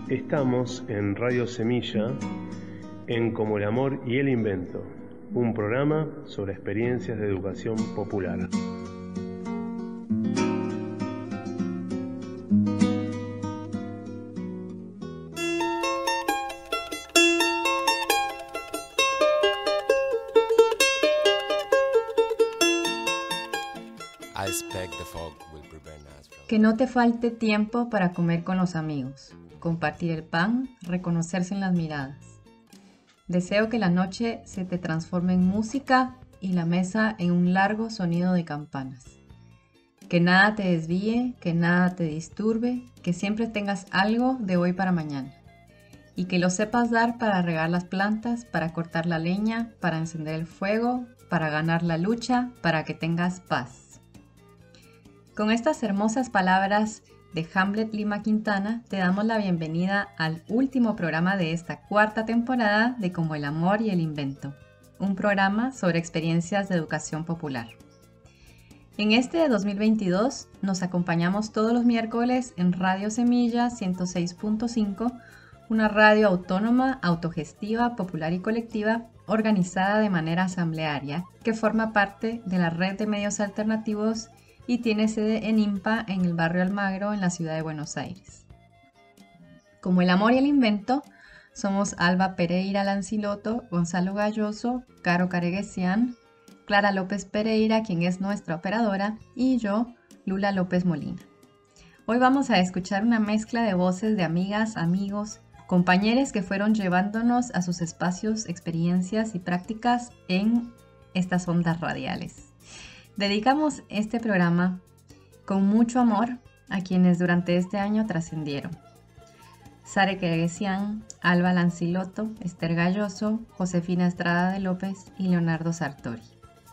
Estamos en Radio Semilla, en Como el Amor y el Invento, un programa sobre experiencias de educación popular. Que no te falte tiempo para comer con los amigos, compartir el pan, reconocerse en las miradas. Deseo que la noche se te transforme en música y la mesa en un largo sonido de campanas. Que nada te desvíe, que nada te disturbe, que siempre tengas algo de hoy para mañana. Y que lo sepas dar para regar las plantas, para cortar la leña, para encender el fuego, para ganar la lucha, para que tengas paz. Con estas hermosas palabras de Hamlet Lima Quintana, te damos la bienvenida al último programa de esta cuarta temporada de Como el Amor y el Invento, un programa sobre experiencias de educación popular. En este de 2022 nos acompañamos todos los miércoles en Radio Semilla 106.5, una radio autónoma, autogestiva, popular y colectiva, organizada de manera asamblearia, que forma parte de la red de medios alternativos y tiene sede en IMPA en el barrio Almagro en la ciudad de Buenos Aires. Como el Amor y el Invento, somos Alba Pereira Lanciloto, Gonzalo Galloso, Caro Careguesian, Clara López Pereira, quien es nuestra operadora, y yo, Lula López Molina. Hoy vamos a escuchar una mezcla de voces de amigas, amigos, compañeros que fueron llevándonos a sus espacios, experiencias y prácticas en estas ondas radiales. Dedicamos este programa con mucho amor a quienes durante este año trascendieron. Sare Careguesian, Alba Lanciloto, Esther Galloso, Josefina Estrada de López y Leonardo Sartori.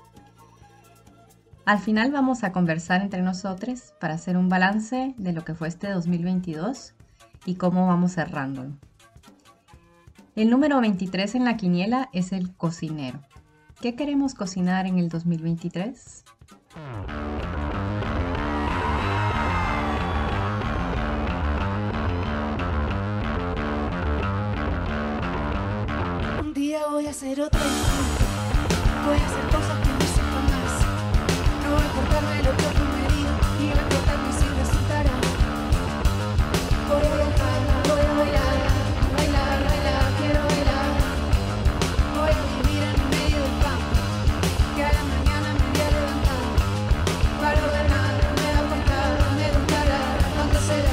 Al final vamos a conversar entre nosotros para hacer un balance de lo que fue este 2022 y cómo vamos cerrándolo. El número 23 en la quiniela es el cocinero. ¿Qué queremos cocinar en el 2023? Un día voy a hacer otra historia. Voy a hacer cosas que no sepa más. No va a importarme lo que otro me diga, ni va a importarme si resultará. Voy a viajar, voy a bailar, bailar, bailar, quiero bailar. Voy a vivir en medio del campo, que a la mañana me voy a levantar. Para ordenar, me va a contar, me gustará, ¿cuánto será?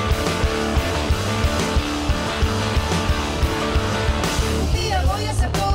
Un día voy a hacer todo.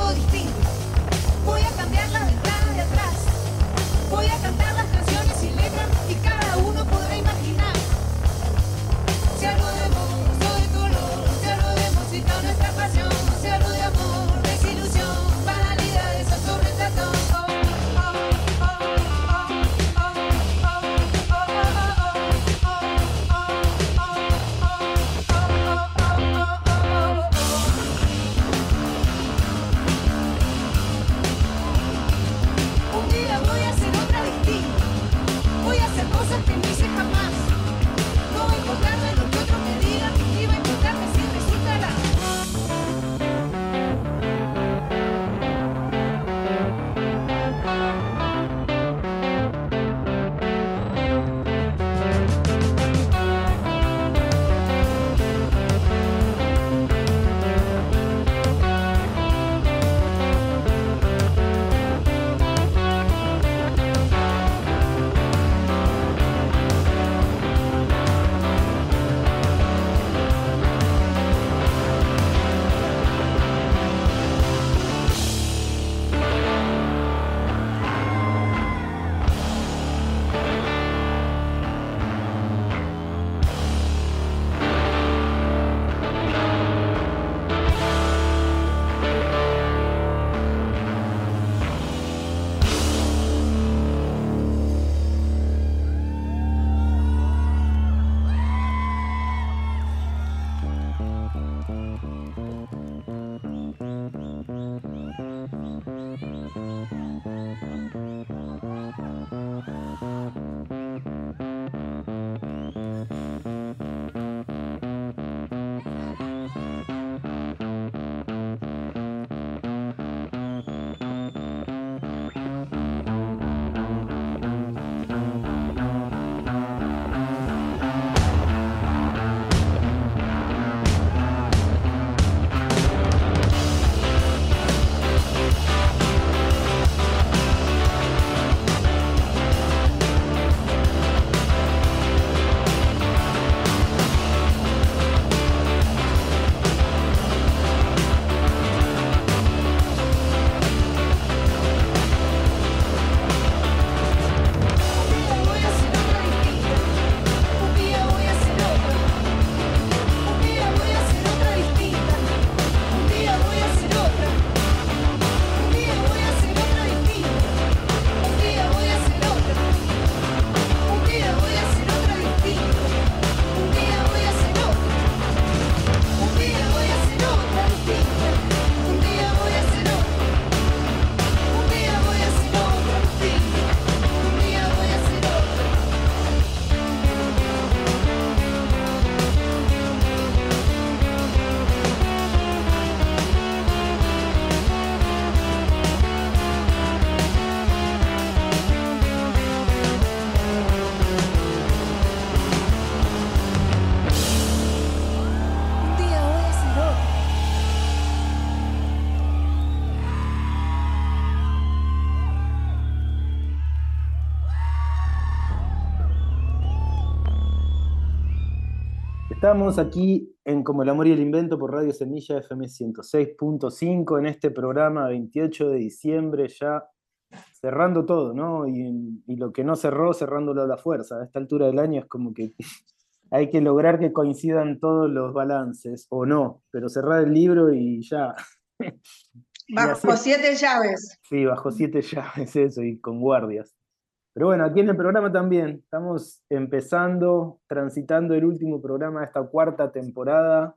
Estamos aquí en Como el amor y el invento por Radio Semilla FM 106.5 en este programa 28 de diciembre, ya cerrando todo, ¿no? Y lo que no cerró, cerrándolo a la fuerza. A esta altura del año es como que hay que lograr que coincidan todos los balances, o no, pero cerrar el libro y ya. Y así Bajo es. 7 llaves. Sí, bajo 7 llaves eso y con guardias. Pero bueno, aquí en el programa también estamos empezando, transitando el último programa de esta cuarta temporada,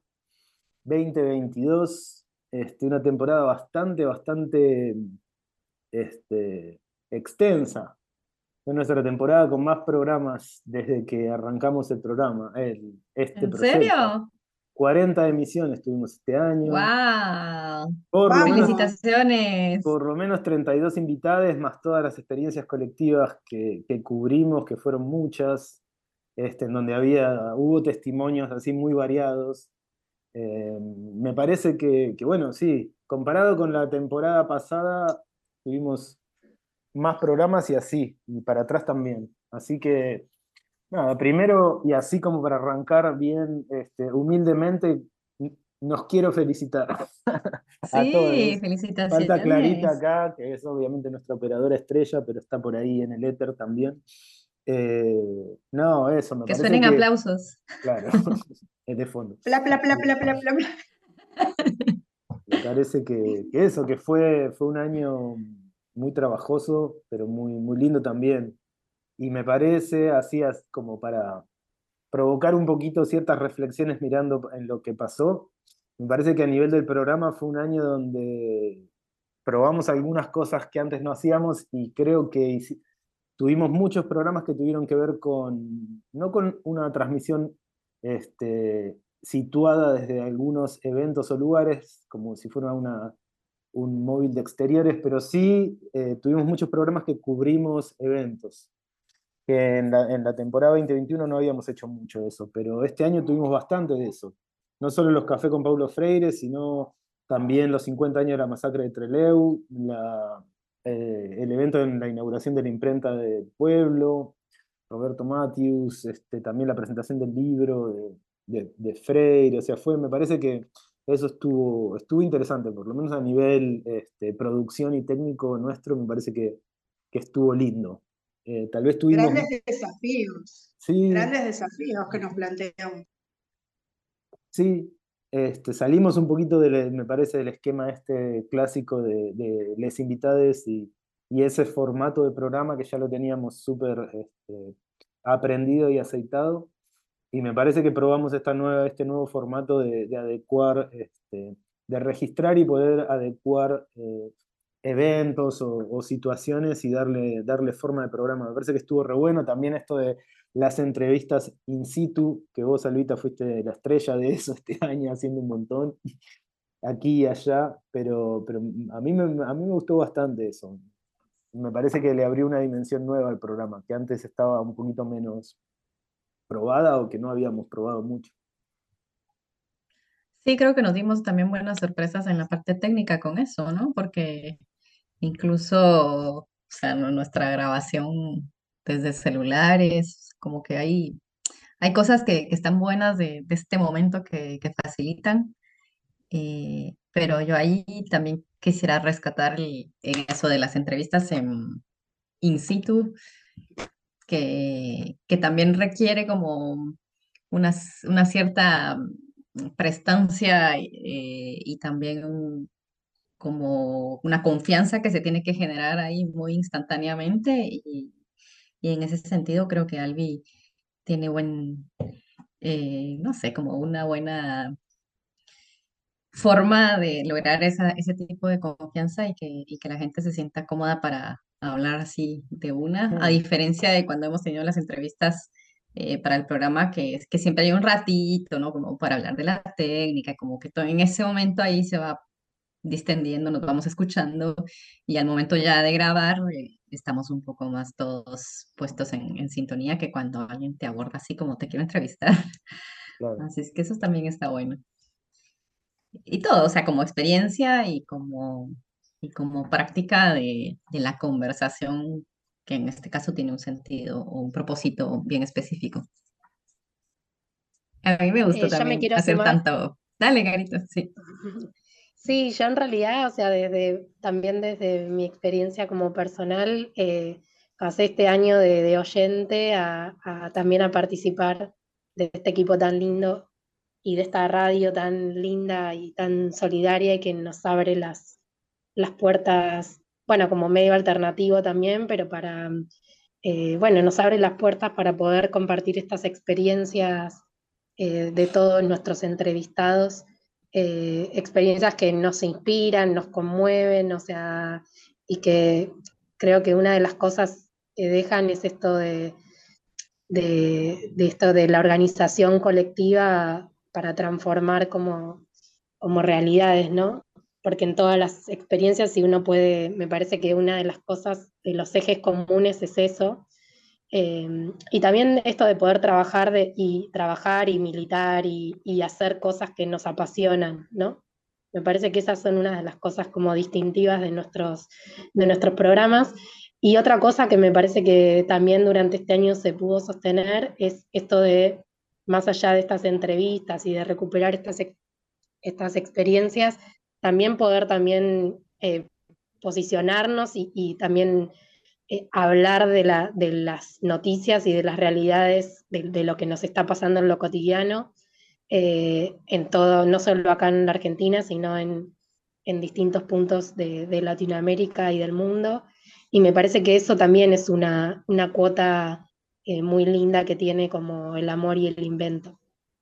2022, una temporada bastante extensa. Fue nuestra temporada con más programas desde que arrancamos el programa, este ¿En proyecto. serio? 40 emisiones tuvimos este año, ¡Wow! por lo menos, Vamos. ¡Felicitaciones! por lo menos 32 invitados, más todas las experiencias colectivas que cubrimos, que fueron muchas, en donde hubo testimonios así muy variados. Me parece que, bueno, sí, comparado con la temporada pasada, tuvimos más programas y así, y para atrás también. Así que, nada, primero, y así como para arrancar bien, humildemente, nos quiero felicitar a Sí, todos. Falta Clarita felicitaciones. acá, que es obviamente nuestra operadora estrella, pero está por ahí en el éter también. No, eso, me Que parece suenen que, aplausos. claro, es de fondo. Bla, bla, bla, bla, bla, bla, bla. Me parece que eso, que fue un año muy trabajoso, pero muy lindo también. Y me parece, así como para provocar un poquito ciertas reflexiones mirando en lo que pasó, me parece que a nivel del programa fue un año donde probamos algunas cosas que antes no hacíamos y creo que tuvimos muchos programas que tuvieron que ver no con una transmisión situada desde algunos eventos o lugares, como si fuera un móvil de exteriores, pero sí tuvimos muchos programas que cubrimos eventos, que en la temporada 2021 no habíamos hecho mucho de eso, pero este año tuvimos bastante de eso. No solo los cafés con Paulo Freire, sino también los 50 años de la masacre de Trelew, el evento en la inauguración de la imprenta del pueblo, Roberto Matius, también la presentación del libro de Freire, o sea, me parece que eso estuvo interesante, por lo menos a nivel producción y técnico nuestro, me parece que estuvo lindo. Tal vez tuvimos, Grandes desafíos. sí, Grandes desafíos que nos planteamos. sí, salimos un poquito, me parece, del esquema clásico de les invitades y ese formato de programa que ya lo teníamos súper aprendido y aceitado. Y me parece que probamos este nuevo formato de adecuar, de registrar y poder adecuar eventos o situaciones y darle forma de programa. Me parece que estuvo re bueno también esto de las entrevistas in situ, que vos, Alvita, fuiste la estrella de eso este año, haciendo un montón, aquí y allá, pero a mí me gustó bastante eso. Me parece que le abrió una dimensión nueva al programa, que antes estaba un poquito menos probada o que no habíamos probado mucho. Sí, creo que nos dimos también buenas sorpresas en la parte técnica con eso, ¿no? Porque incluso, o sea, nuestra grabación desde celulares, como que hay cosas que están buenas de este momento que facilitan, pero yo ahí también quisiera rescatar en eso de las entrevistas in situ, que también requiere como una cierta prestancia y también como una confianza que se tiene que generar ahí muy instantáneamente y en ese sentido creo que Albi tiene no sé, como una buena forma de lograr ese tipo de confianza y que la gente se sienta cómoda para hablar así de una, a Mm, diferencia de cuando hemos tenido las entrevistas para el programa, que es que siempre hay un ratito, ¿no? Como para hablar de la técnica, como que todo en ese momento ahí se va distendiendo, nos vamos escuchando y al momento ya de grabar estamos un poco más todos puestos en sintonía que cuando alguien te aborda así como te quiero entrevistar. claro. Así es que eso también está bueno. Y todo, o sea, como experiencia y como práctica de la conversación, que en este caso tiene un sentido o un propósito bien específico. A mí me gustó Yo me también quiero hacer sumar. tanto. Dale, Carito, sí. Sí, yo en realidad, o sea, también desde mi experiencia como personal, pasé este año de oyente también a participar de este equipo tan lindo y de esta radio tan linda y tan solidaria y que nos abre las puertas, bueno, como medio alternativo también, pero bueno, nos abre las puertas para poder compartir estas experiencias de todos nuestros entrevistados, experiencias que nos inspiran, nos conmueven, o sea, y que creo que una de las cosas que dejan es esto de esto de la organización colectiva para transformar como realidades, ¿no? Porque en todas las experiencias, si uno puede, me parece que una de las cosas, de los ejes comunes es eso. Y también esto de poder trabajar y militar y hacer cosas que nos apasionan, ¿no? Me parece que esas son una de las cosas como distintivas de nuestros programas. Y otra cosa que me parece que también durante este año se pudo sostener es esto de, más allá de estas entrevistas y de recuperar estas experiencias, también poder también posicionarnos y también hablar de las noticias y de las realidades de lo que nos está pasando en lo cotidiano, en todo, no solo acá en la Argentina, sino en distintos puntos de Latinoamérica y del mundo. Y me parece que eso también es una cuota muy linda que tiene como el amor y el invento.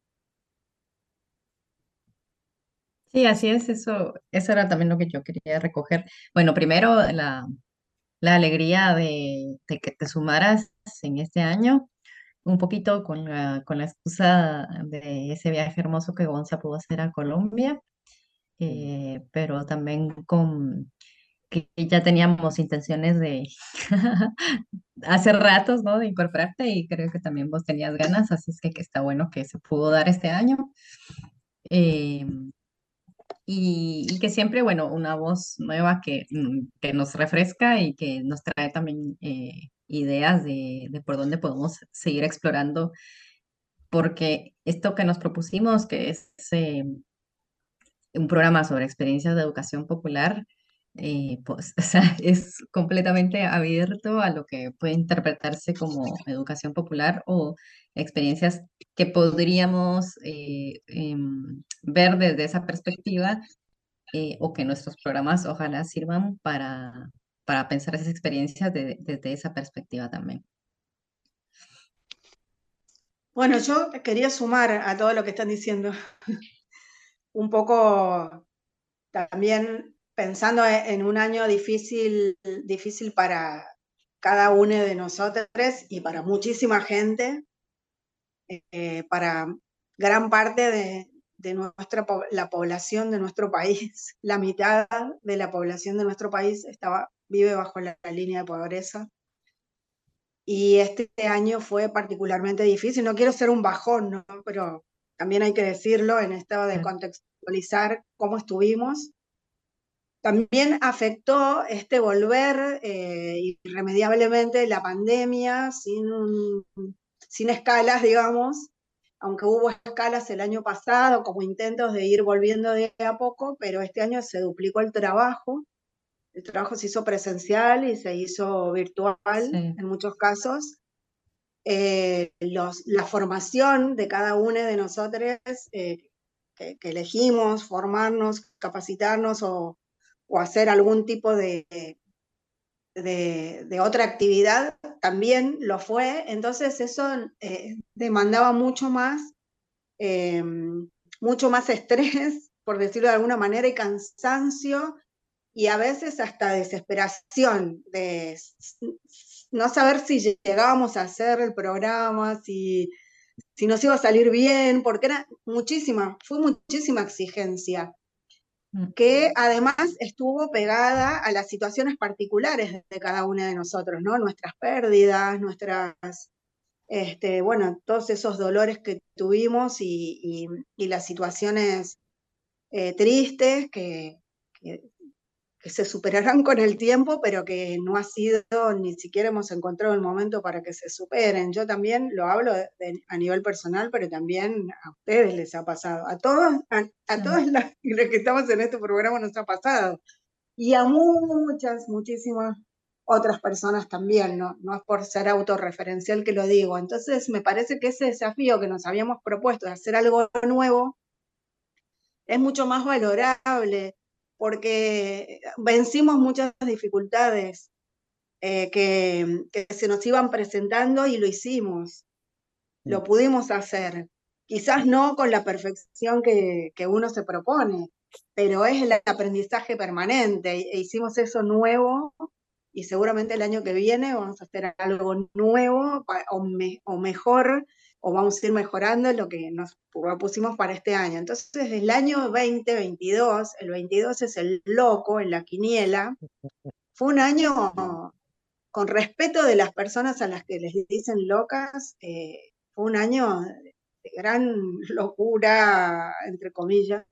Sí, así es, eso era también lo que yo quería recoger. Bueno, primero la alegría de que te sumaras en este año, un poquito con la excusa de ese viaje hermoso que Gonza pudo hacer a Colombia, pero también con que ya teníamos intenciones de hace ratos, ¿no? De incorporarte y creo que también vos tenías ganas, así es que está bueno que se pudo dar este año. Eh, y que siempre, bueno, una voz nueva que nos refresca y que nos trae también ideas de por dónde podemos seguir explorando, porque esto que nos propusimos, que es un programa sobre experiencias de educación popular, pues, o sea, es completamente abierto a lo que puede interpretarse como educación popular o experiencias que podríamos ver desde esa perspectiva, o que nuestros programas ojalá sirvan para pensar esas experiencias desde esa perspectiva también. Bueno, yo quería sumar a todo lo que están diciendo, un poco también pensando en un año difícil, difícil para cada uno de nosotros y para muchísima gente, para gran parte de la población de nuestro país. La mitad de la población de nuestro país vive bajo la línea de pobreza. Y este año fue particularmente difícil. No quiero ser un bajón, ¿no? Pero también hay que decirlo en estado de contextualizar cómo estuvimos. También afectó este volver irremediablemente la pandemia sin escalas, digamos, aunque hubo escalas el año pasado como intentos de ir volviendo de a poco, pero este año se duplicó el trabajo se hizo presencial y se hizo virtual Sí. en muchos casos. La formación de cada uno de nosotros que elegimos, formarnos, capacitarnos o hacer algún tipo de otra actividad, también lo fue. Entonces eso demandaba eh, mucho más estrés, por decirlo de alguna manera, y cansancio, y a veces hasta desesperación de no saber si llegábamos a hacer el programa, si nos iba a salir bien, porque fue muchísima exigencia, que además estuvo pegada a las situaciones particulares de cada uno de nosotros, ¿no? Nuestras pérdidas, bueno, todos esos dolores que tuvimos y las situaciones tristes que que se superarán con el tiempo, pero que no ha sido, ni siquiera hemos encontrado el momento para que se superen. Yo también lo hablo a nivel personal, pero también a ustedes les ha pasado. A todos, a todas las que estamos en este programa nos ha pasado. Y a muchas, muchísimas otras personas también, no es por ser autorreferencial que lo digo. Entonces me parece que ese desafío que nos habíamos propuesto de hacer algo nuevo es mucho más valorable, porque vencimos muchas dificultades que se nos iban presentando y lo hicimos, lo pudimos hacer. Quizás no con la perfección que uno se propone, pero es el aprendizaje permanente. E hicimos eso nuevo y seguramente el año que viene vamos a hacer algo nuevo o mejor, o vamos a ir mejorando lo que nos propusimos para este año. Entonces, el año 2022, el 22 es el loco en la quiniela, fue un año con respeto de las personas a las que les dicen locas, fue un año de gran locura, entre comillas,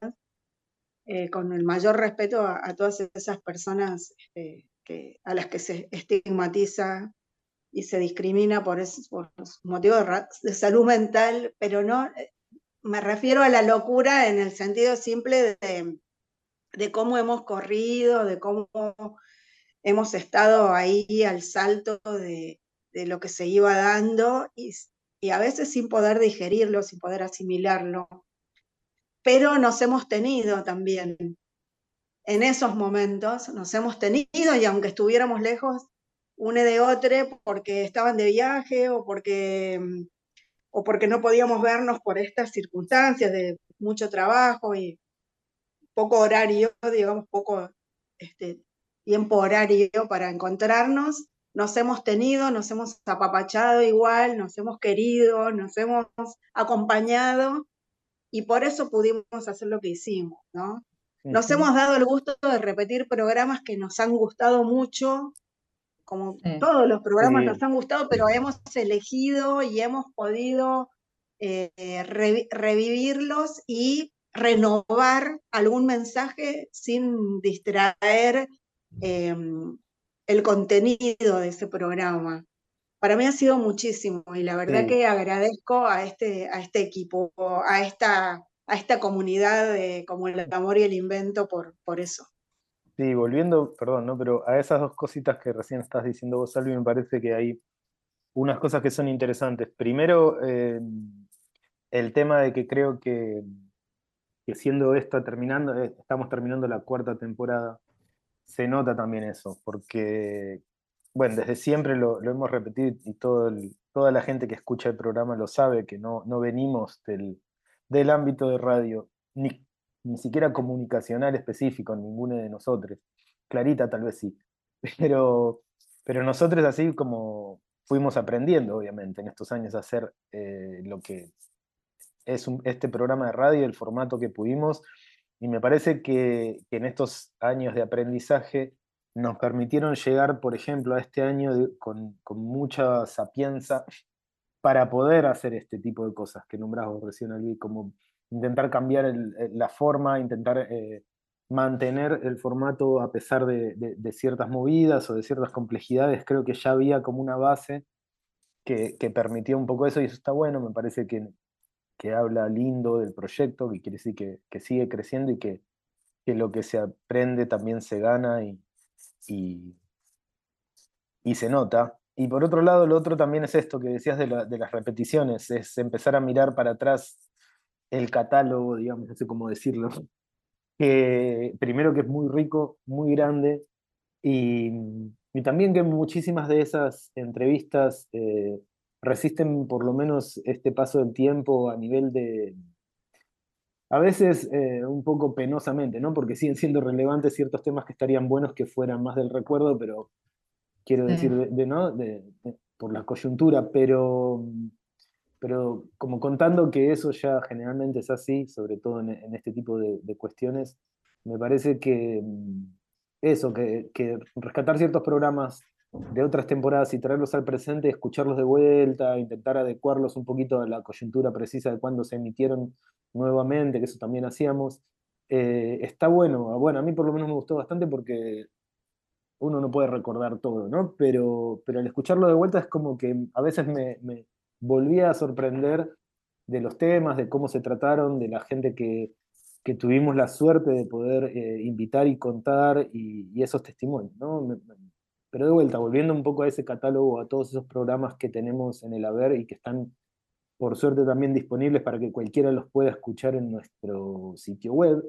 con el mayor respeto a todas esas personas a las que se estigmatiza y se discrimina por los motivos de salud mental, pero no, me refiero a la locura en el sentido simple de cómo hemos corrido, de cómo hemos estado ahí al salto de lo que se iba dando y a veces sin poder digerirlo, sin poder asimilarlo, pero nos hemos tenido también. En esos momentos nos hemos tenido y aunque estuviéramos lejos une de otro porque estaban de viaje o porque no podíamos vernos por estas circunstancias de mucho trabajo y poco horario, digamos, poco tiempo horario para encontrarnos, nos hemos tenido, nos hemos apapachado igual, nos hemos querido, nos hemos acompañado y por eso pudimos hacer lo que hicimos, ¿no? Nos hemos dado el gusto de repetir programas que nos han gustado mucho, como todos los programas nos han gustado, pero hemos elegido y hemos podido revivirlos y renovar algún mensaje sin distraer el contenido de ese programa. Para mí ha sido muchísimo y la verdad que agradezco a este equipo, a esta comunidad como el amor y el invento por eso. Sí, volviendo, perdón, ¿no? Pero a esas dos cositas que recién estás diciendo vos, Salvi, me parece que hay unas cosas que son interesantes. Primero, el tema de que creo que siendo esta terminando, estamos terminando la cuarta temporada, se nota también eso, porque, bueno, desde siempre lo hemos repetido y toda la gente que escucha el programa lo sabe, que no venimos del ámbito de radio, ni siquiera comunicacional específico, ninguno de nosotros. Clarita tal vez sí, pero nosotros así como fuimos aprendiendo, obviamente, en estos años a hacer lo que es este programa de radio, el formato que pudimos, y me parece que en estos años de aprendizaje nos permitieron llegar, por ejemplo, a este año con mucha sapienza para poder hacer este tipo de cosas que nombrabas recién, Albi, como intentar cambiar la forma, intentar mantener el formato a pesar de ciertas movidas o de ciertas complejidades. Creo que ya había como una base que permitía un poco eso y eso está bueno, me parece que habla lindo del proyecto, que quiere decir que sigue creciendo y que lo que se aprende también se gana y se nota. Y por otro lado, lo otro también es esto que decías de las repeticiones, es empezar a mirar para atrás el catálogo, digamos, no sé cómo decirlo, que primero que es muy rico, muy grande, y también que muchísimas de esas entrevistas resisten por lo menos este paso del tiempo a nivel de, a veces un poco penosamente, ¿no? Porque siguen siendo relevantes ciertos temas que estarían buenos que fueran más del recuerdo, pero quiero decir, ¿no? Por la coyuntura, pero como contando que eso ya generalmente es así, sobre todo en este tipo de cuestiones, me parece que eso, que rescatar ciertos programas de otras temporadas y traerlos al presente, escucharlos de vuelta, intentar adecuarlos un poquito a la coyuntura precisa de cuándo se emitieron nuevamente, que eso también hacíamos, está bueno. Bueno, a mí por lo menos me gustó bastante porque uno no puede recordar todo, ¿no? Pero al escucharlo de vuelta es como que a veces me volvía a sorprender de los temas, de cómo se trataron, de la gente que tuvimos la suerte de poder invitar y contar y esos testimonios, ¿no? Pero de vuelta, volviendo un poco a ese catálogo, a todos esos programas que tenemos en el haber y que están, por suerte, también disponibles para que cualquiera los pueda escuchar en nuestro sitio web,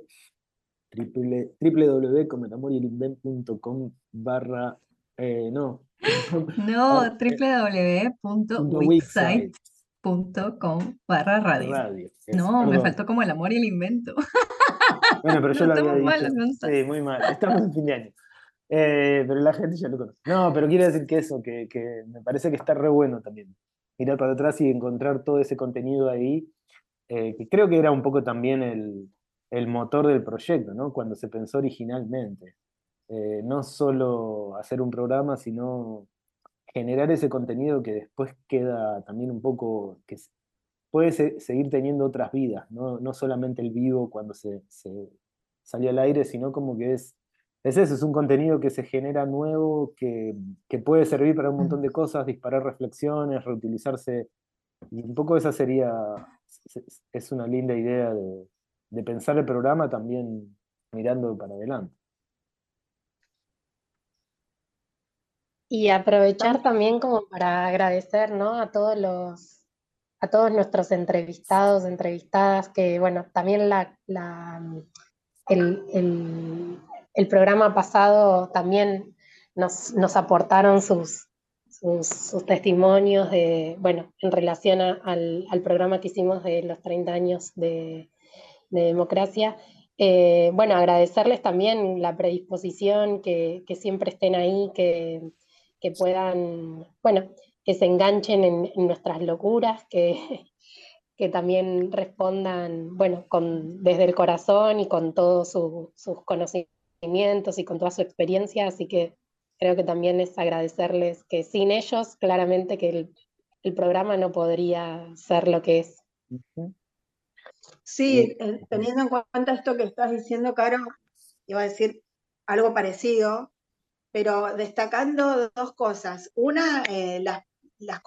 www.cometamorielinvent.com barra, no, No, punto website www.wixsite.com/radio. radio, eso, No, me perdón. faltó como el amor y el invento. Bueno, pero yo No, lo había estamos dicho. malas, Gonzalo. Sí, muy mal. Estamos en fin de año. Pero la gente ya lo conoce. No, pero quiero decir que eso, que me parece que está re bueno también. Mirar para atrás y encontrar todo ese contenido ahí, que creo que era un poco también el motor del proyecto, ¿no? Cuando se pensó originalmente. No solo hacer un programa, sino generar ese contenido que después queda también un poco, puede seguir teniendo otras vidas, ¿no? No solamente el vivo cuando se salió al aire, sino como que es eso, es un contenido que se genera nuevo, que puede servir para un montón Mm. de cosas, disparar reflexiones, reutilizarse, y un poco esa sería, es una linda idea de pensar el programa también mirando para adelante. Y aprovechar también como para agradecer, ¿no? A todos nuestros entrevistados, entrevistadas, que bueno, también el, el- el programa pasado también nos aportaron sus testimonios de, bueno, en relación al programa que hicimos de los 30 años de democracia. Bueno, agradecerles también la predisposición, que siempre estén ahí, que puedan, bueno, que se enganchen en nuestras locuras, que también respondan, bueno, desde el corazón y con todos sus conocimientos y con toda su experiencia, así que creo que también es agradecerles que sin ellos, claramente que el programa no podría ser lo que es. Ujú. Sí, teniendo en cuenta esto que estás diciendo, Caro, iba a decir algo parecido, pero destacando dos cosas. Una, las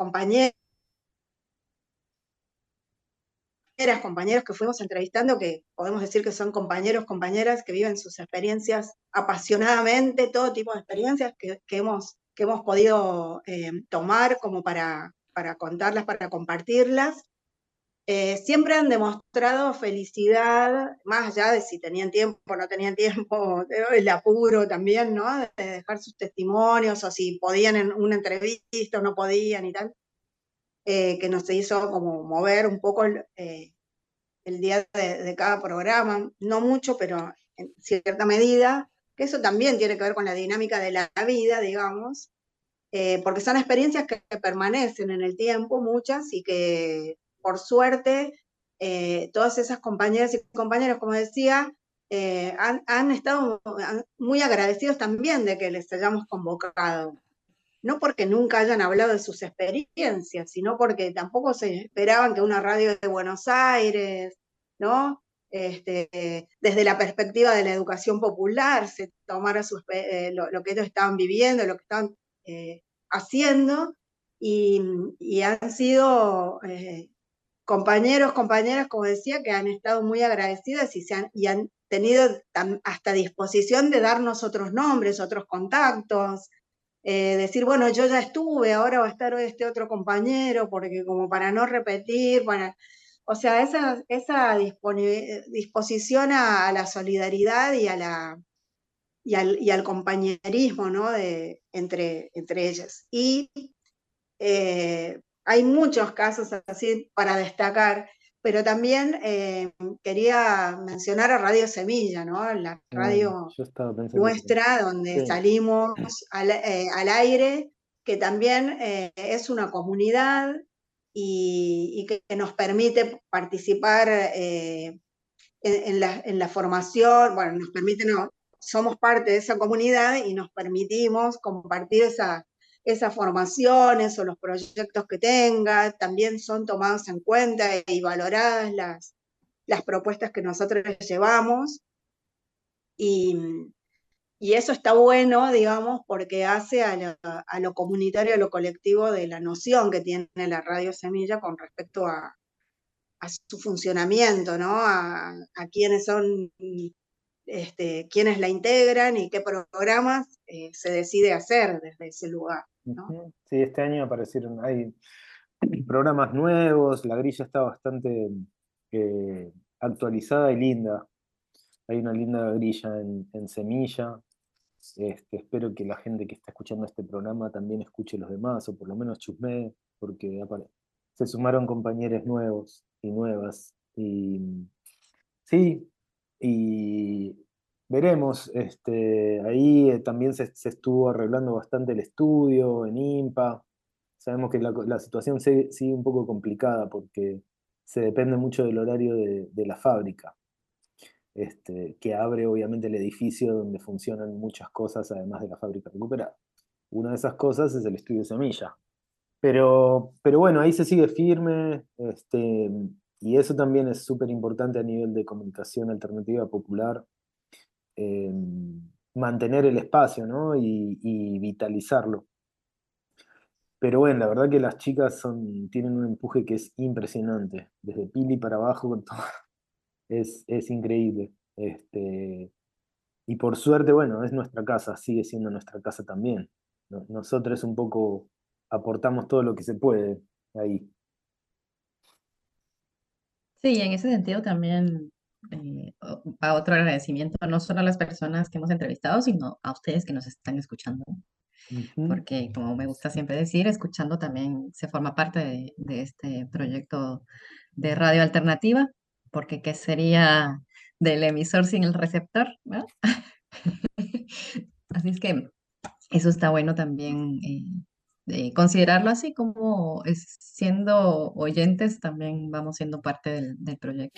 compañeros que fuimos entrevistando, que podemos decir que son compañeros, compañeras que viven sus experiencias apasionadamente, todo tipo de experiencias que hemos podido tomar como para contarlas, para compartirlas. Siempre han demostrado felicidad, más allá de si tenían tiempo o no tenían tiempo, el apuro también, ¿no? De dejar sus testimonios, o si podían en una entrevista o no podían y tal, que nos hizo como mover un poco el día de cada programa, no mucho, pero en cierta medida, que eso también tiene que ver con la dinámica de la vida, digamos, porque son experiencias que permanecen en el tiempo, muchas, y que por suerte todas esas compañeras y compañeros, como decía, han estado muy agradecidos también de que les hayamos convocado. No porque nunca hayan hablado de sus experiencias, sino porque tampoco se esperaban que una radio de Buenos Aires, ¿no? Desde la perspectiva de la educación popular, se tomara lo que ellos estaban viviendo, lo que estaban haciendo, y han sido compañeros, compañeras, como decía, que han estado muy agradecidas y han tenido hasta disposición de darnos otros nombres, otros contactos, decir, bueno, yo ya estuve, ahora va a estar este otro compañero, porque como para no repetir, o sea, esa disposición a la solidaridad y al compañerismo, ¿no? Entre ellas. Y hay muchos casos así para destacar, pero también quería mencionar a Radio Semilla, ¿no? La radio Yo estaba pensando que nuestra, donde sí. salimos al aire, que también es una comunidad y que nos permite participar en la formación, bueno, nos permite, no, somos parte de esa comunidad y nos permitimos compartir esas formaciones o los proyectos que tenga, también son tomados en cuenta y valoradas las propuestas que nosotros llevamos. Y, y eso está bueno, digamos, porque hace a lo comunitario, a lo colectivo de la noción que tiene la Radio Semilla con respecto a su funcionamiento, ¿no? A quiénes son, quiénes la integran y qué programas se decide hacer desde ese lugar, ¿no? Sí, este año hay programas nuevos, la grilla está bastante actualizada y linda. Hay una linda grilla en Semilla. Espero que la gente que está escuchando este programa también escuche los demás, o por lo menos chusmee, porque se sumaron compañeros nuevos y nuevas. Y sí, y veremos. Ahí también se estuvo arreglando bastante el estudio en IMPA. Sabemos que la situación sigue un poco complicada porque se depende mucho del horario de la fábrica, que abre obviamente el edificio donde funcionan muchas cosas además de la fábrica recuperada. Una de esas cosas es el estudio Semilla. Pero bueno, ahí se sigue firme, y eso también es súper importante a nivel de comunicación alternativa popular, mantener el espacio, ¿no? y vitalizarlo. Pero bueno, la verdad que las chicas tienen un empuje que es impresionante, desde Pili para abajo con todo. Es increíble. Y por suerte, bueno, es nuestra casa, sigue siendo nuestra casa también. Nosotros un poco aportamos todo lo que se puede ahí. Sí, en ese sentido también va otro agradecimiento, no solo a las personas que hemos entrevistado, sino a ustedes que nos están escuchando. Ujú. Porque como me gusta siempre decir, escuchando también se forma parte de este proyecto de radio alternativa, porque ¿qué sería del emisor sin el receptor? ¿No? Así es que eso está bueno también, de considerarlo así como siendo oyentes, también vamos siendo parte del proyecto.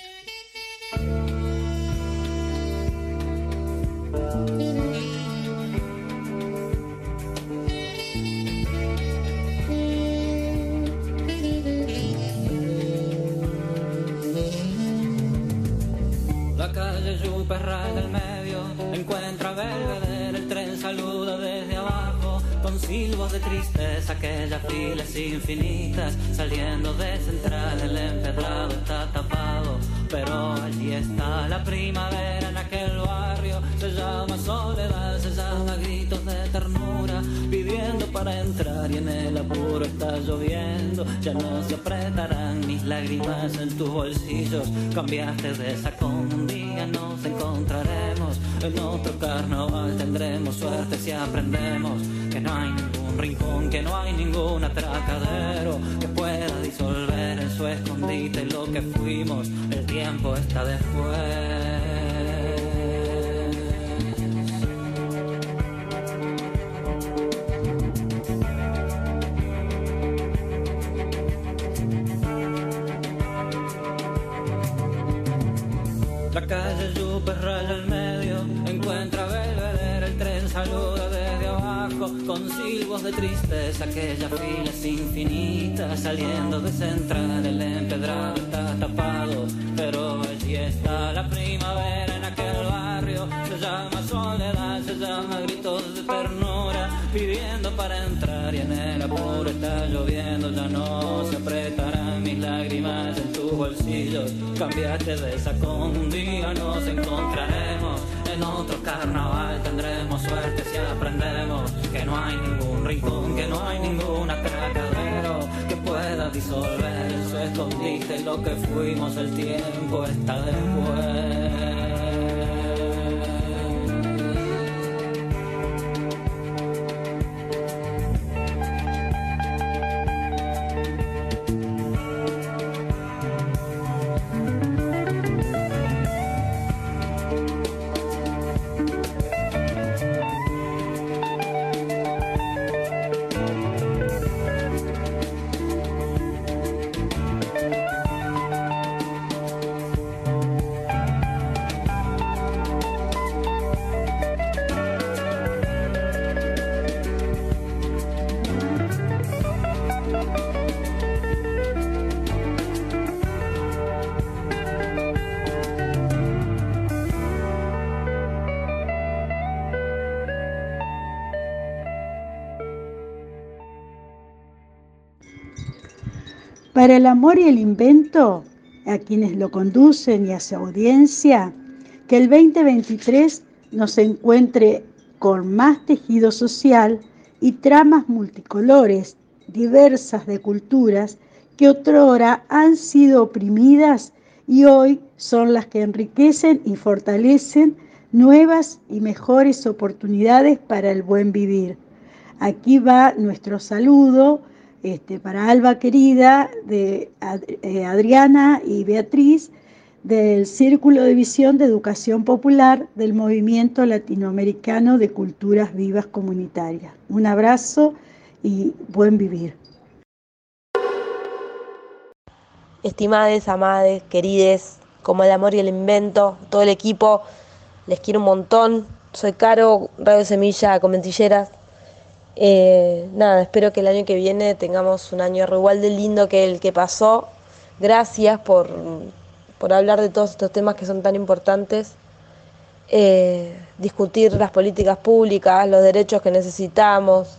La calle Yupa raya al medio, encuentra Belvedere, el tren saluda desde abajo, con silbos de tristeza, aquellas filas infinitas, saliendo de Central, el empedrado está tapado, pero allí está la primavera en aquel barrio, se llama soledad, se llama gritos de ternura, pidiendo para entrar y en el apuro está lloviendo, ya no se apretarán mis lágrimas en tus bolsillos, cambiaste de sacón, un día nos encontraremos, en otro carnaval tendremos suerte si aprendemos que no hay ningún rincón, que no hay ningún atracadero que pueda disolver en su escondite lo que fuimos, el tiempo está después. La calle Yupa raya al medio, encuentra Belvedere, el tren saluda desde abajo, con silbos de tristeza, aquellas filas infinitas, saliendo de Central, el empedrado está tapado, pero allí está la primavera en aquel barrio, se llama soledad, se llama gritos de ternura, pidiendo para entrar y en el apuro está lloviendo, ya no se apretarán mis lágrimas en tus bolsillos, cambiaste de sacón, un día nos encontraremos, en otro carnaval tendremos suerte si aprendemos que no hay ningún rincón, que no hay ningún atracadero que pueda disolver en su escondite lo que fuimos, el tiempo está después. Para el amor y el invento, a quienes lo conducen y a su audiencia, que el 2023 nos encuentre con más tejido social y tramas multicolores, diversas de culturas, que otrora han sido oprimidas y hoy son las que enriquecen y fortalecen nuevas y mejores oportunidades para el buen vivir. Aquí va nuestro saludo para Alba querida, de Adriana y Beatriz, del Círculo de Visión de Educación Popular del Movimiento Latinoamericano de Culturas Vivas Comunitarias. Un abrazo y buen vivir. Estimades, amades, querides, como el amor y el invento, todo el equipo, les quiero un montón. Soy Caro, Radio Semilla, Conventilleras. Nada, espero que el año que viene tengamos un año igual de lindo que el que pasó. Gracias por hablar de todos estos temas que son tan importantes. Discutir las políticas públicas, los derechos que necesitamos,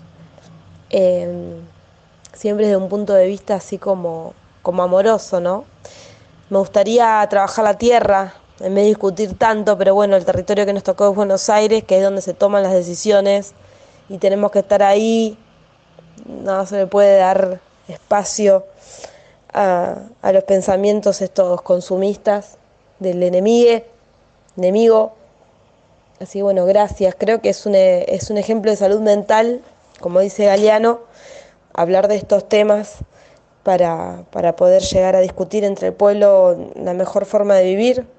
siempre desde un punto de vista así como amoroso, ¿no? Me gustaría trabajar la tierra en vez de discutir tanto, pero bueno, el territorio que nos tocó es Buenos Aires, que es donde se toman las decisiones y tenemos que estar ahí. No se le puede dar espacio a los pensamientos estos consumistas del enemigo. Así que bueno, gracias. Creo que es un ejemplo de salud mental, como dice Galeano, hablar de estos temas para poder llegar a discutir entre el pueblo la mejor forma de vivir.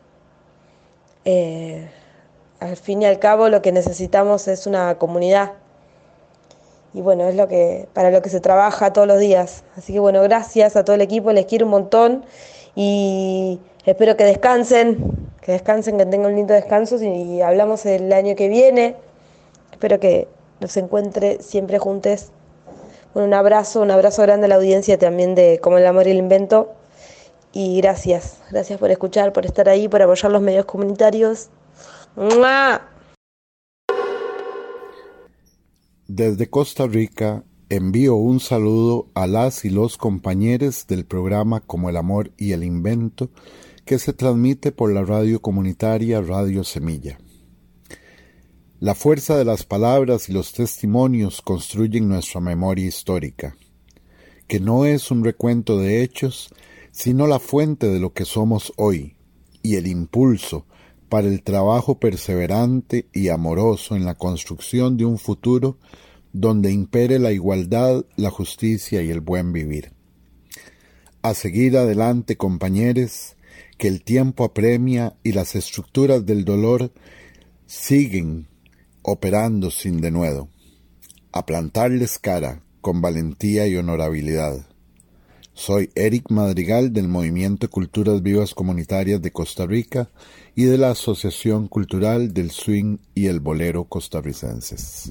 Al fin y al cabo lo que necesitamos es una comunidad. Y bueno, es para lo que se trabaja todos los días. Así que bueno, gracias a todo el equipo, les quiero un montón y espero que descansen, que tengan un lindo descanso y hablamos el año que viene. Espero que nos encuentre siempre juntos. Bueno, un abrazo grande a la audiencia también de Como el amor y el invento. Y gracias por escuchar, por estar ahí, por apoyar los medios comunitarios. ¡Mua! Desde Costa Rica envío un saludo a las y los compañeros del programa Como el amor y el invento, que se transmite por la radio comunitaria Radio Semilla. La fuerza de las palabras y los testimonios construyen nuestra memoria histórica, que no es un recuento de hechos, sino la fuente de lo que somos hoy, y el impulso para el trabajo perseverante y amoroso en la construcción de un futuro donde impere la igualdad, la justicia y el buen vivir. A seguir adelante, compañeros, que el tiempo apremia y las estructuras del dolor siguen operando sin denuedo. A plantarles cara con valentía y honorabilidad. Soy Eric Madrigal del Movimiento Culturas Vivas Comunitarias de Costa Rica y de la Asociación Cultural del Swing y el Bolero Costarricenses.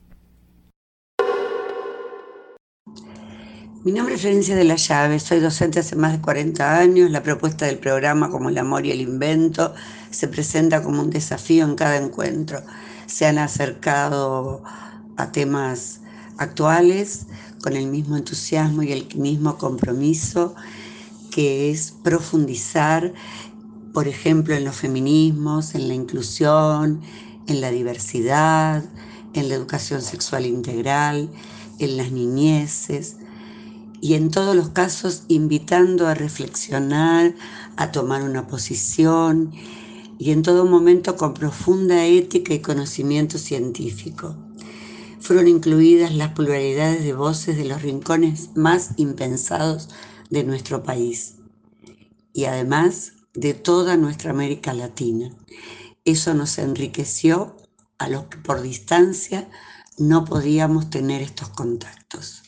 Mi nombre es Florencia de la Llave, soy docente hace más de 40 años. La propuesta del programa Como el amor y el invento se presenta como un desafío en cada encuentro. Se han acercado a temas actuales con el mismo entusiasmo y el mismo compromiso, que es profundizar, por ejemplo, en los feminismos, en la inclusión, en la diversidad, en la educación sexual integral, en las niñeces, y en todos los casos invitando a reflexionar, a tomar una posición, y en todo momento con profunda ética y conocimiento científico. Fueron incluidas las pluralidades de voces de los rincones más impensados de nuestro país y además de toda nuestra América Latina. Eso nos enriqueció a los que por distancia no podíamos tener estos contactos.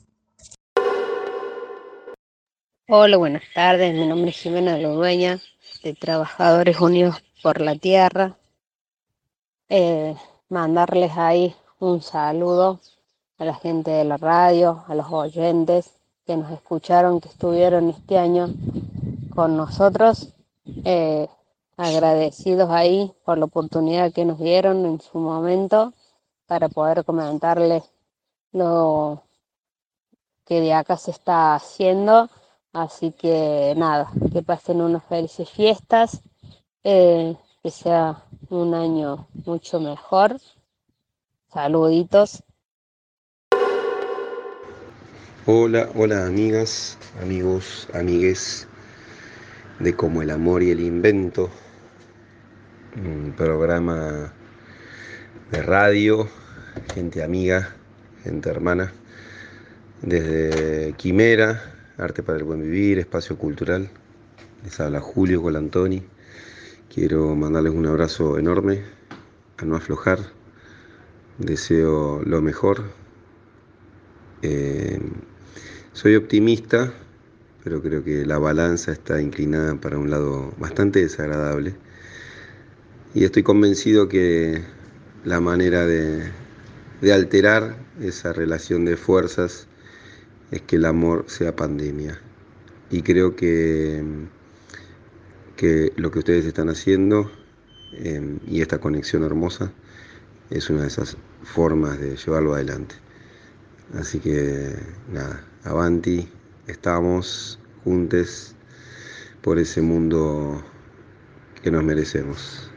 Hola, buenas tardes. Mi nombre es Jimena Lodueña, de Trabajadores Unidos por la Tierra. Mandarles ahí un saludo a la gente de la radio, a los oyentes que nos escucharon, que estuvieron este año con nosotros, agradecidos ahí por la oportunidad que nos dieron en su momento para poder comentarles lo que de acá se está haciendo Así que nada, que pasen unas felices fiestas, que sea un año mucho mejor. Saluditos. Hola, hola amigas, amigos, amigues de Como el Amor y el Invento, un programa de radio, gente amiga, gente hermana, desde Quimera, Arte para el Buen Vivir, Espacio Cultural. Les habla Julio Colantoni. Quiero mandarles un abrazo enorme, a no aflojar. Deseo lo mejor. Soy optimista, pero creo que la balanza está inclinada para un lado bastante desagradable. Y estoy convencido que la manera de alterar esa relación de fuerzas es que el amor sea pandemia. Y creo que lo que ustedes están haciendo y esta conexión hermosa es una de esas formas de llevarlo adelante. Así que nada, avanti, estamos juntos por ese mundo que nos merecemos.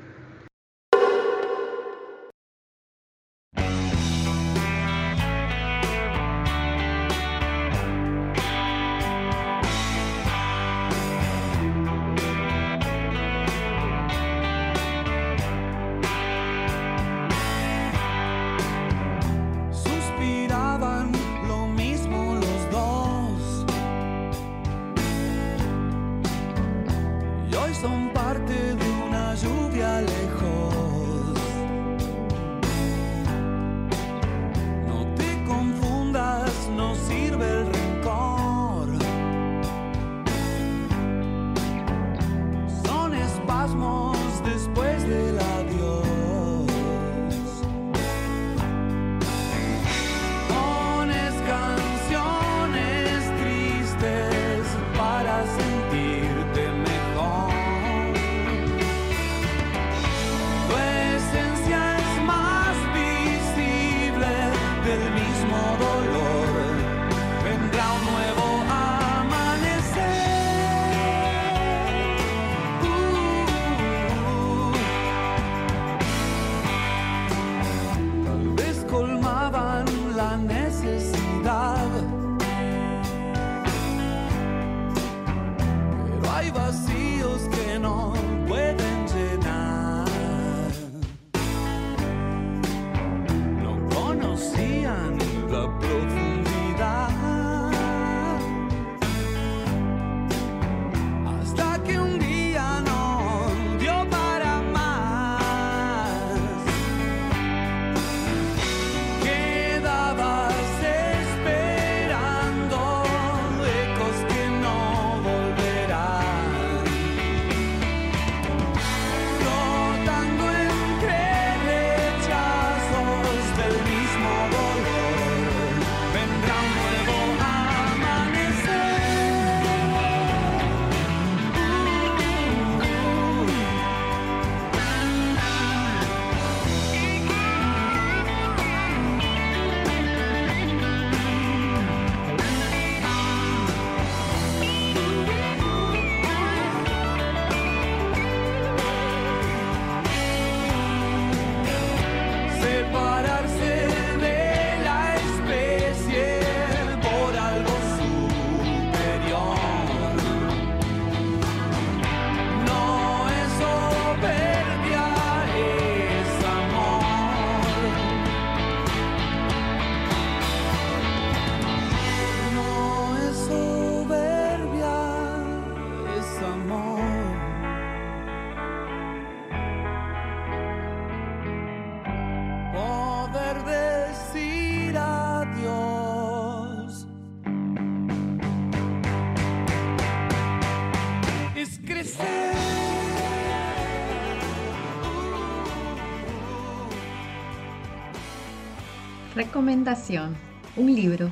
Recomendación: un libro.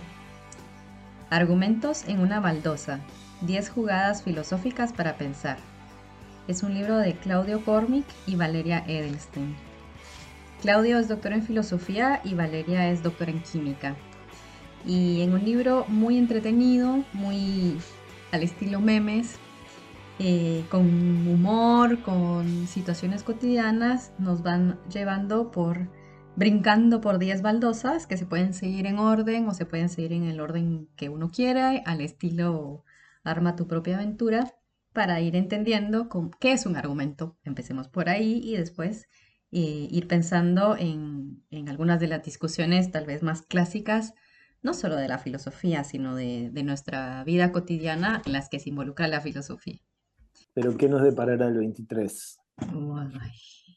Argumentos en una baldosa. 10 jugadas filosóficas para pensar. Es un libro de Claudio Cormick y Valeria Edelstein. Claudio es doctor en filosofía y Valeria es doctora en química. Y en un libro muy entretenido, muy al estilo memes, con humor, con situaciones cotidianas, nos van brincando por 10 baldosas que se pueden seguir en orden o se pueden seguir en el orden que uno quiera, al estilo arma tu propia aventura, para ir entendiendo qué es un argumento. Empecemos por ahí y después ir pensando en algunas de las discusiones tal vez más clásicas, no solo de la filosofía, sino de nuestra vida cotidiana en las que se involucra la filosofía. Pero ¿qué nos deparará el 23? Ay.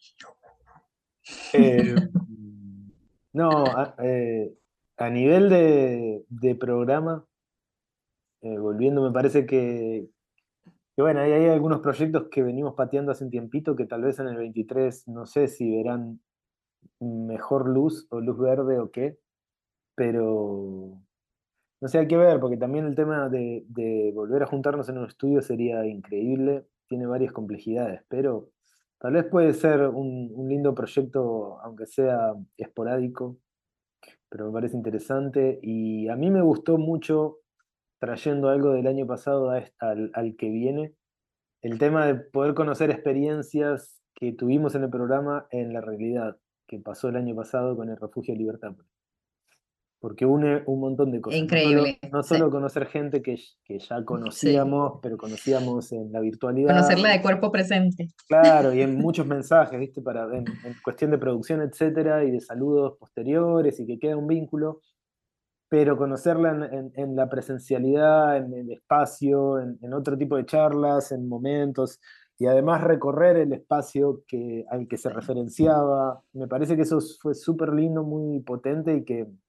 No, a nivel de programa, volviendo, me parece que bueno, hay algunos proyectos que venimos pateando hace un tiempito que tal vez en el 23 no sé si verán mejor luz o luz verde o qué, pero no sé, hay que ver, porque también el tema de volver a juntarnos en un estudio sería increíble, tiene varias complejidades, pero tal vez puede ser un lindo proyecto, aunque sea esporádico, pero me parece interesante y a mí me gustó mucho, trayendo algo del año pasado al que viene, el tema de poder conocer experiencias que tuvimos en el programa en la realidad, que pasó el año pasado con el Refugio Libertad. Porque une un montón de cosas. Increíble. No Sí. solo conocer gente que ya conocíamos, pero conocíamos en la virtualidad. Conocerla de cuerpo presente. Claro, y en muchos mensajes, ¿viste? En cuestión de producción, etcétera, y de saludos posteriores, y que queda un vínculo. Pero conocerla en la presencialidad, en el espacio, en otro tipo de charlas, en momentos, y además recorrer el espacio al que se referenciaba. Me parece que eso fue súper lindo, muy potente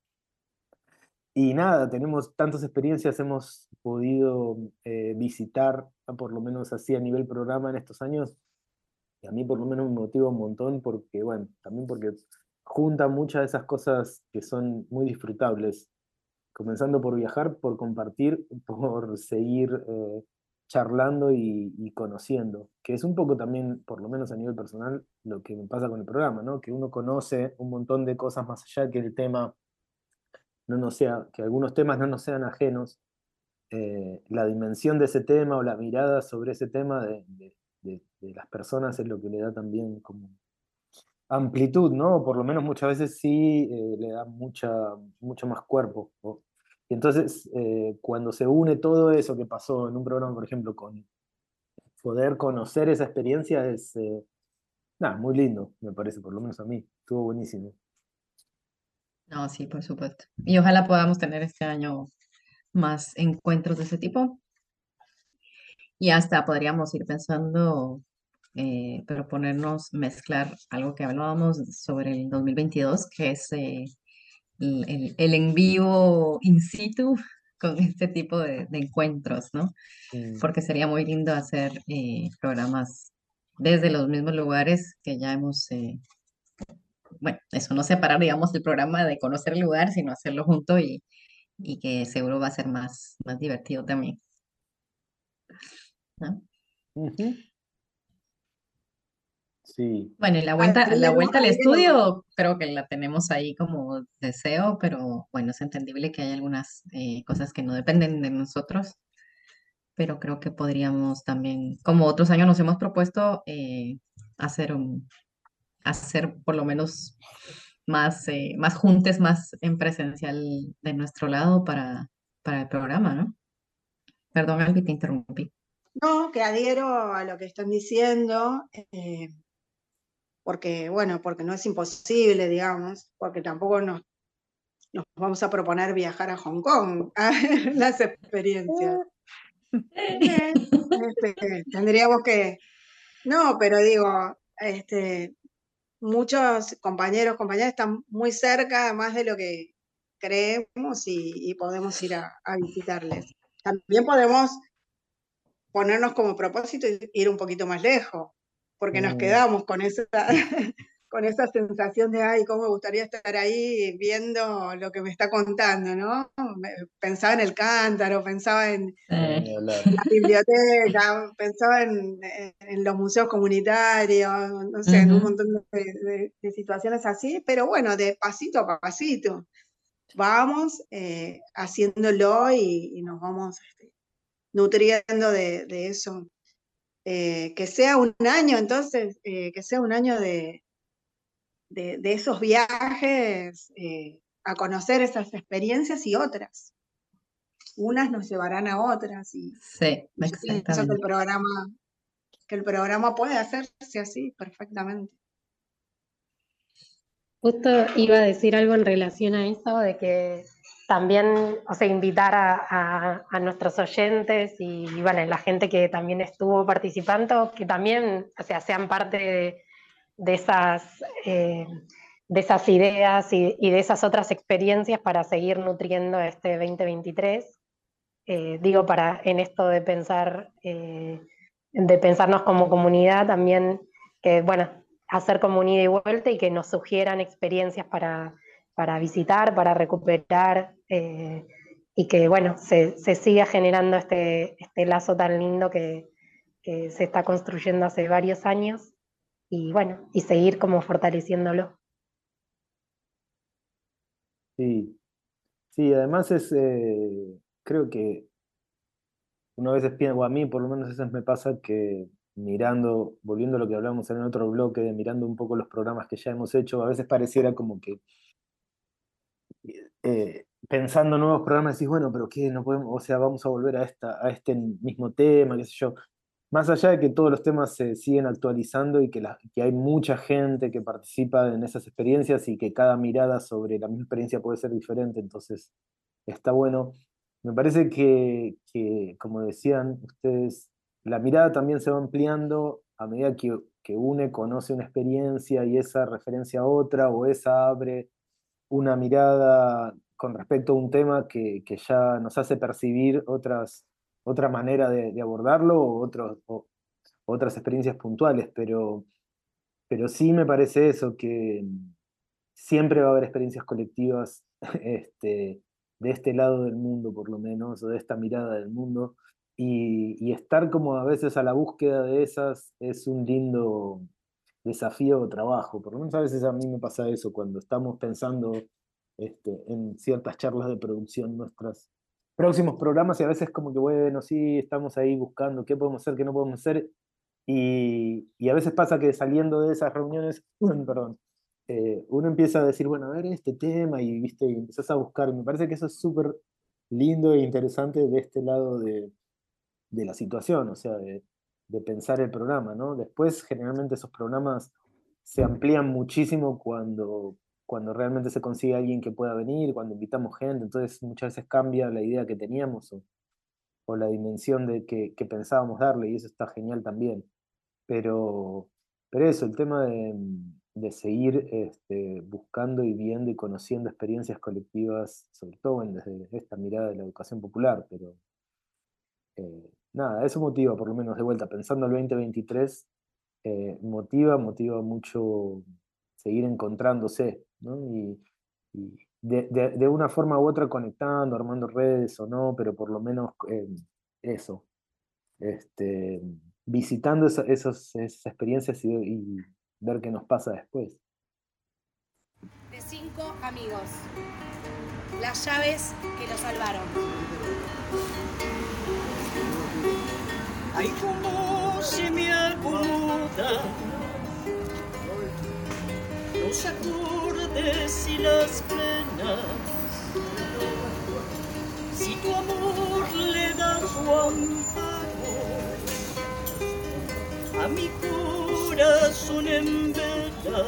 y nada, tenemos tantas experiencias, hemos podido visitar, por lo menos así a nivel programa en estos años, y a mí por lo menos me motiva un montón porque, bueno, también porque junta muchas de esas cosas que son muy disfrutables, comenzando por viajar, por compartir, por seguir charlando y conociendo, que es un poco también, por lo menos a nivel personal, lo que me pasa con el programa, ¿no? Que uno conoce un montón de cosas más allá que el tema que algunos temas no nos sean ajenos, la dimensión de ese tema o la mirada sobre ese tema de las personas es lo que le da también como amplitud, ¿no? Por lo menos muchas veces sí le da mucho más cuerpo. Y entonces, cuando se une todo eso que pasó en un programa, por ejemplo, con poder conocer esa experiencia es nada, muy lindo, me parece, por lo menos a mí. Estuvo buenísimo. No, sí, por supuesto. Y ojalá podamos tener este año más encuentros de ese tipo. Y hasta podríamos ir pensando, proponernos mezclar algo que hablábamos sobre el 2022, que es el en vivo in situ con este tipo de encuentros, ¿no? Porque sería muy lindo hacer programas desde los mismos lugares que ya hemos, bueno, eso no separar, digamos, el programa de conocer el lugar, sino hacerlo junto y que seguro va a ser más divertido también, ¿no? Sí. Bueno, y la vuelta al estudio creo que la tenemos ahí como deseo, pero bueno, es entendible que hay algunas cosas que no dependen de nosotros, pero creo que podríamos también, como otros años nos hemos propuesto, hacer por lo menos más juntes, más en presencial de nuestro lado para el programa, ¿no? Perdón, Albi, te interrumpí. No, que adhiero a lo que están diciendo, porque, bueno, porque no es imposible, digamos, porque tampoco nos vamos a proponer viajar a Hong Kong a las experiencias. Tendríamos que, no, pero digo, muchos compañeros, compañeras están muy cerca, además de lo que creemos y podemos ir a visitarles. También podemos ponernos como propósito ir un poquito más lejos, porque nos quedamos con esa sensación de, ay, cómo me gustaría estar ahí viendo lo que me está contando, ¿no? Pensaba en el cántaro, pensaba en la biblioteca, pensaba en los museos comunitarios, no sé, en un montón de situaciones así, pero bueno, de pasito a pasito. Vamos haciéndolo y nos vamos nutriendo de eso. Que sea un año, entonces, que sea un año de esos viajes, a conocer esas experiencias y otras. Unas nos llevarán a otras y Sí, yo pienso exactamente. que el programa puede hacerse así perfectamente. Justo iba a decir algo en relación a eso, de que también, o sea, invitar a nuestros oyentes y bueno, la gente que también estuvo participando, que también, o sea, sean parte de esas ideas y de esas otras experiencias para seguir nutriendo este 2023. Digo, en esto de pensarnos como comunidad también, que bueno, hacer como un ida y vuelta y que nos sugieran experiencias para visitar, para recuperar, y que bueno, se siga generando este lazo tan lindo que se está construyendo hace varios años, y bueno, y seguir como fortaleciéndolo. Sí, sí, además creo que uno a veces piensa, o a mí por lo menos a veces me pasa que mirando, volviendo a lo que hablamos en el otro bloque, de mirando un poco los programas que ya hemos hecho, a veces pareciera como que pensando en nuevos programas decís, bueno, pero ¿qué? No podemos, o sea, vamos a volver a este mismo tema, qué sé yo. Más allá de que todos los temas se siguen actualizando y que hay mucha gente que participa en esas experiencias y que cada mirada sobre la misma experiencia puede ser diferente, entonces está bueno. Me parece como decían ustedes, la mirada también se va ampliando a medida que uno conoce una experiencia y esa referencia a otra, o esa abre una mirada con respecto a un tema que ya nos hace percibir otra manera de abordarlo, o otras experiencias puntuales, pero sí me parece eso, que siempre va a haber experiencias colectivas de este lado del mundo, por lo menos, o de esta mirada del mundo, y estar como a veces a la búsqueda de esas es un lindo desafío o trabajo. Por lo menos a veces a mí me pasa eso cuando estamos pensando en ciertas charlas de producción nuestras próximos programas, y a veces como que bueno, sí, estamos ahí buscando qué podemos hacer, qué no podemos hacer, y a veces pasa que saliendo de esas reuniones, perdón, uno empieza a decir, bueno, a ver este tema, y viste, y empezás a buscar, y me parece que eso es súper lindo e interesante de este lado de la situación, o sea, de pensar el programa, ¿no? Después, generalmente esos programas se amplían muchísimo cuando realmente se consigue alguien que pueda venir, cuando invitamos gente, entonces muchas veces cambia la idea que teníamos, o la dimensión que pensábamos darle, y eso está genial también. Pero, pero eso, el tema de seguir buscando y viendo y conociendo experiencias colectivas, sobre todo desde esta mirada de la educación popular, pero nada, eso motiva, por lo menos de vuelta, pensando el 2023, motiva mucho seguir encontrándose, ¿no? Y de una forma u otra conectando, armando redes o no, pero por lo menos eso, visitando esas experiencias y ver qué nos pasa después. De 5 amigos, las llaves que lo salvaron. Ay, cómo se me acomodan los acordes y las penas, si tu amor le da su amparo a mi corazón en vela.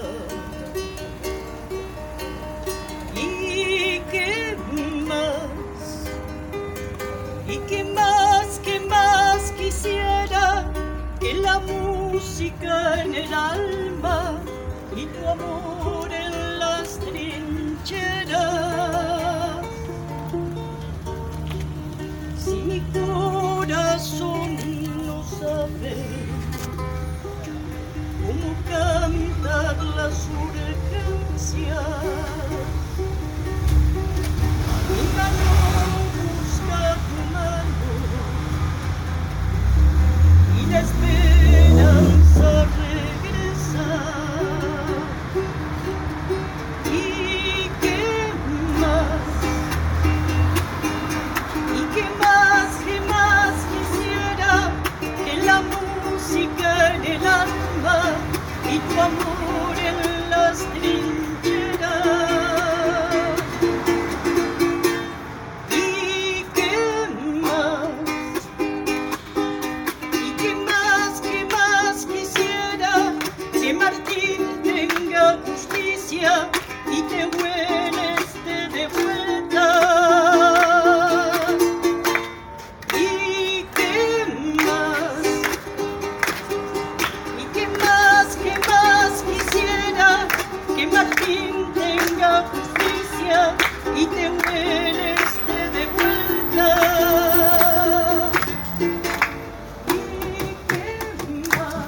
¿Y qué más? ¿Y qué más? ¿Qué más quisiera que la música en el alma y tu amor en las trincheras? Si mi corazón no sabe cómo cantar las urgencias, mi mano busca tu mano y la esperanza regresa. ¿Y qué más? ¿Y qué más? ¿Qué más? ¿Qué y tu amor en las trincheras. ¿Y qué más? ¿Y qué más quisiera que Martín tenga justicia y te huele de vuelta? ¿Y qué más? ¿Y qué más quisiera que Martín tenga justicia y te huele de vuelta? ¿Y qué más?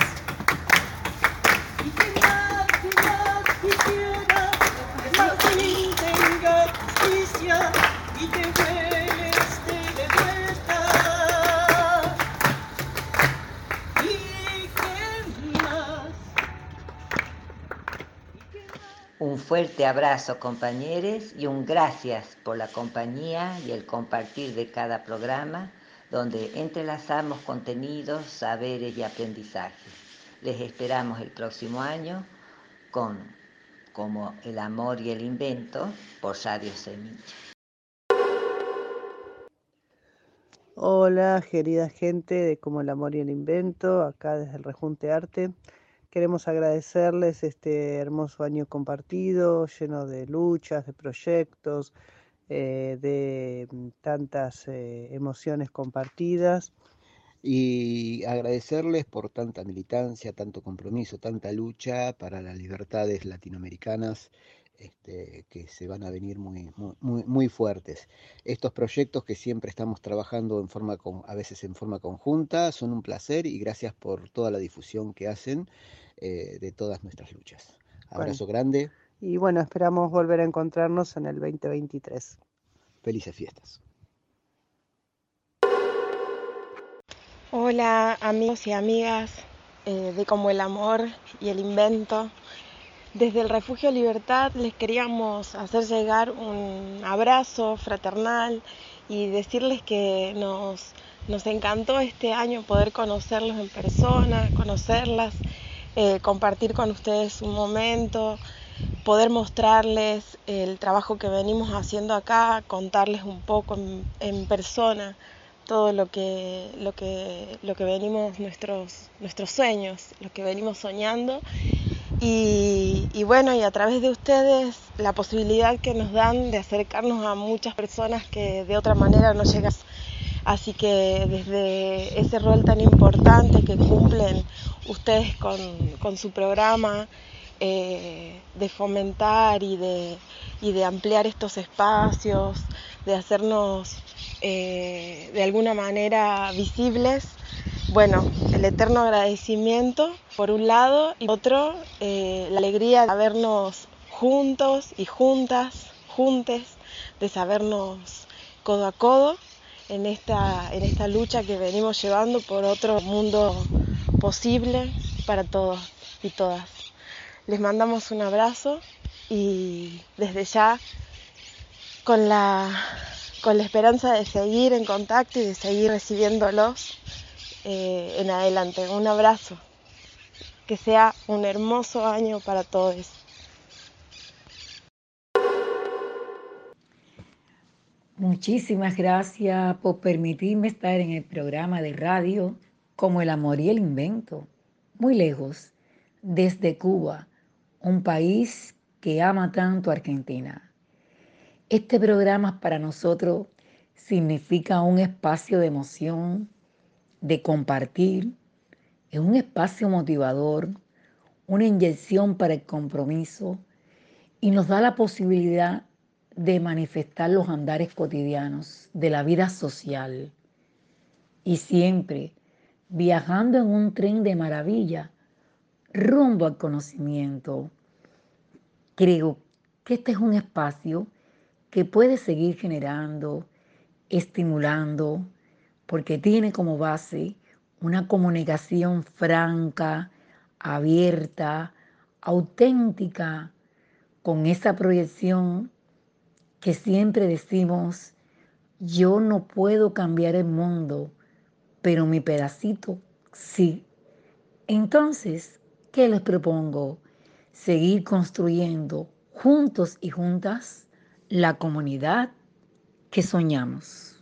¿Y qué más quisiera que Martín tenga justicia y te huele de vuelta? ¿Y qué más? Un fuerte abrazo, compañeros, y un gracias por la compañía y el compartir de cada programa, donde entrelazamos contenidos, saberes y aprendizajes. Les esperamos el próximo año con Como el amor y el invento por Radio Semilla. Hola, querida gente de Como el amor y el invento, acá desde el Rejunte Arte. Queremos agradecerles este hermoso año compartido, lleno de luchas, de proyectos, de tantas emociones compartidas. Y agradecerles por tanta militancia, tanto compromiso, tanta lucha para las libertades latinoamericanas, que se van a venir muy fuertes. Estos proyectos que siempre estamos trabajando a veces en forma conjunta, son un placer y gracias por toda la difusión que hacen de todas nuestras luchas. Abrazo grande. Y bueno, esperamos volver a encontrarnos en el 2023. Felices fiestas. Hola amigos y amigas de Como el amor y el invento. Desde el Refugio Libertad les queríamos hacer llegar un abrazo fraternal y decirles que nos encantó este año poder conocerlos en persona, conocerlas, compartir con ustedes un momento, poder mostrarles el trabajo que venimos haciendo acá, contarles un poco en persona todo lo que venimos, nuestros sueños, lo que venimos soñando. Y bueno, y a través de ustedes la posibilidad que nos dan de acercarnos a muchas personas que de otra manera no llegan. Así que desde ese rol tan importante que cumplen ustedes con su programa, de fomentar y de ampliar estos espacios, de hacernos de alguna manera visibles, bueno, el eterno agradecimiento por un lado y por otro la alegría de vernos juntos y juntas, de sabernos codo a codo en esta lucha que venimos llevando por otro mundo posible para todos y todas. Les mandamos un abrazo y desde ya con la esperanza de seguir en contacto y de seguir recibiéndolos en adelante. Un abrazo. Que sea un hermoso año para todos. Muchísimas gracias por permitirme estar en el programa de radio Como el amor y el invento, muy lejos, desde Cuba, un país que ama tanto a Argentina. Este programa para nosotros significa un espacio de emoción, de compartir, es un espacio motivador, una inyección para el compromiso y nos da la posibilidad de manifestar los andares cotidianos de la vida social y siempre viajando en un tren de maravilla rumbo al conocimiento. Creo que este es un espacio que puede seguir generando, estimulando, porque tiene como base una comunicación franca, abierta, auténtica, con esa proyección que siempre decimos, yo no puedo cambiar el mundo, pero mi pedacito sí. Entonces, ¿Qué les propongo? Seguir construyendo juntos y juntas la comunidad que soñamos.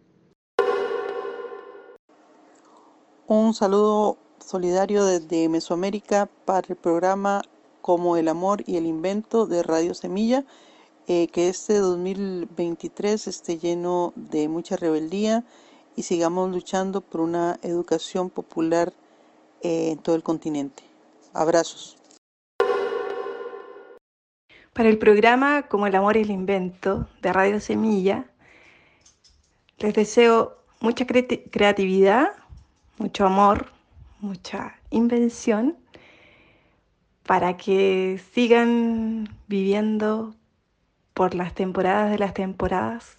Un saludo solidario desde Mesoamérica para el programa Como el Amor y el Invento de Radio Semilla, que este 2023 esté lleno de mucha rebeldía y sigamos luchando por una educación popular en todo el continente. Abrazos. Para el programa Como el Amor y el Invento de Radio Semilla, les deseo mucha creatividad, mucho amor, mucha invención, para que sigan viviendo por las temporadas de las temporadas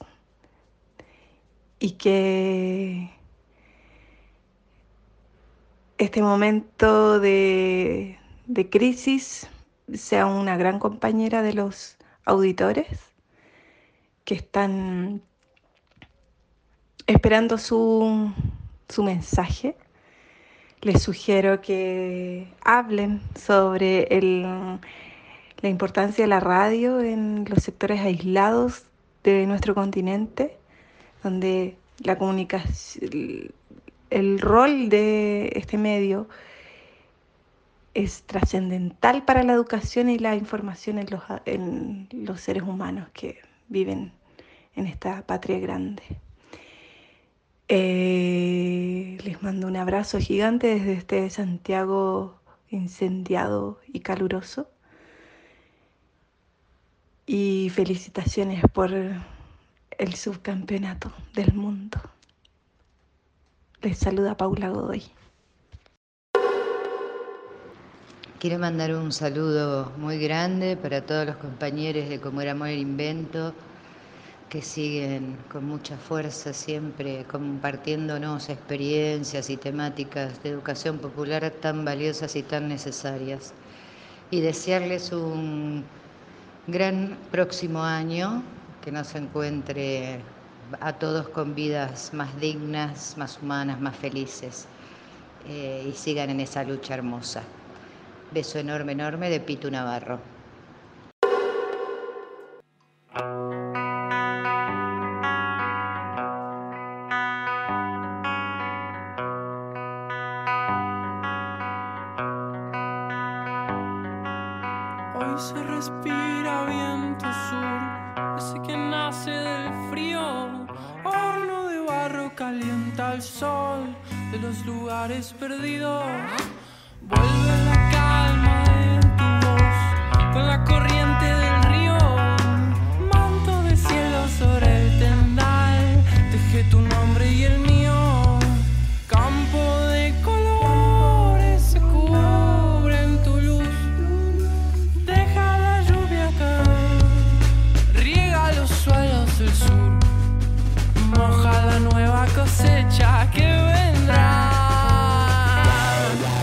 y que este momento de crisis sea una gran compañera de los auditores que están esperando su mensaje. Les sugiero que hablen sobre la importancia de la radio en los sectores aislados de nuestro continente, donde la comunicación, el rol de este medio es trascendental para la educación y la información en los seres humanos que viven en esta patria grande. Les mando un abrazo gigante desde este Santiago incendiado y caluroso. Y felicitaciones por el subcampeonato del mundo. Les saluda Paula Godoy. Quiero mandar un saludo muy grande para todos los compañeros de Como el Amor y el Invento, que siguen con mucha fuerza siempre compartiéndonos experiencias y temáticas de educación popular tan valiosas y tan necesarias. Y desearles un gran próximo año, que nos encuentre a todos con vidas más dignas, más humanas, más felices, y sigan en esa lucha hermosa. Beso enorme, enorme de Pitu Navarro. Hoy se respira viento sur, ese que nace del frío. Horno de barro calienta el sol de los lugares perdidos. Vuelve la calma de tu voz con la corriente del río. Manto de cielo sobre el tendal, teje tu nombre y el mío. Campo de colores se cubre en tu luz. Deja la lluvia caer, riega los suelos del sur. Moja la nueva cosecha que vendrá.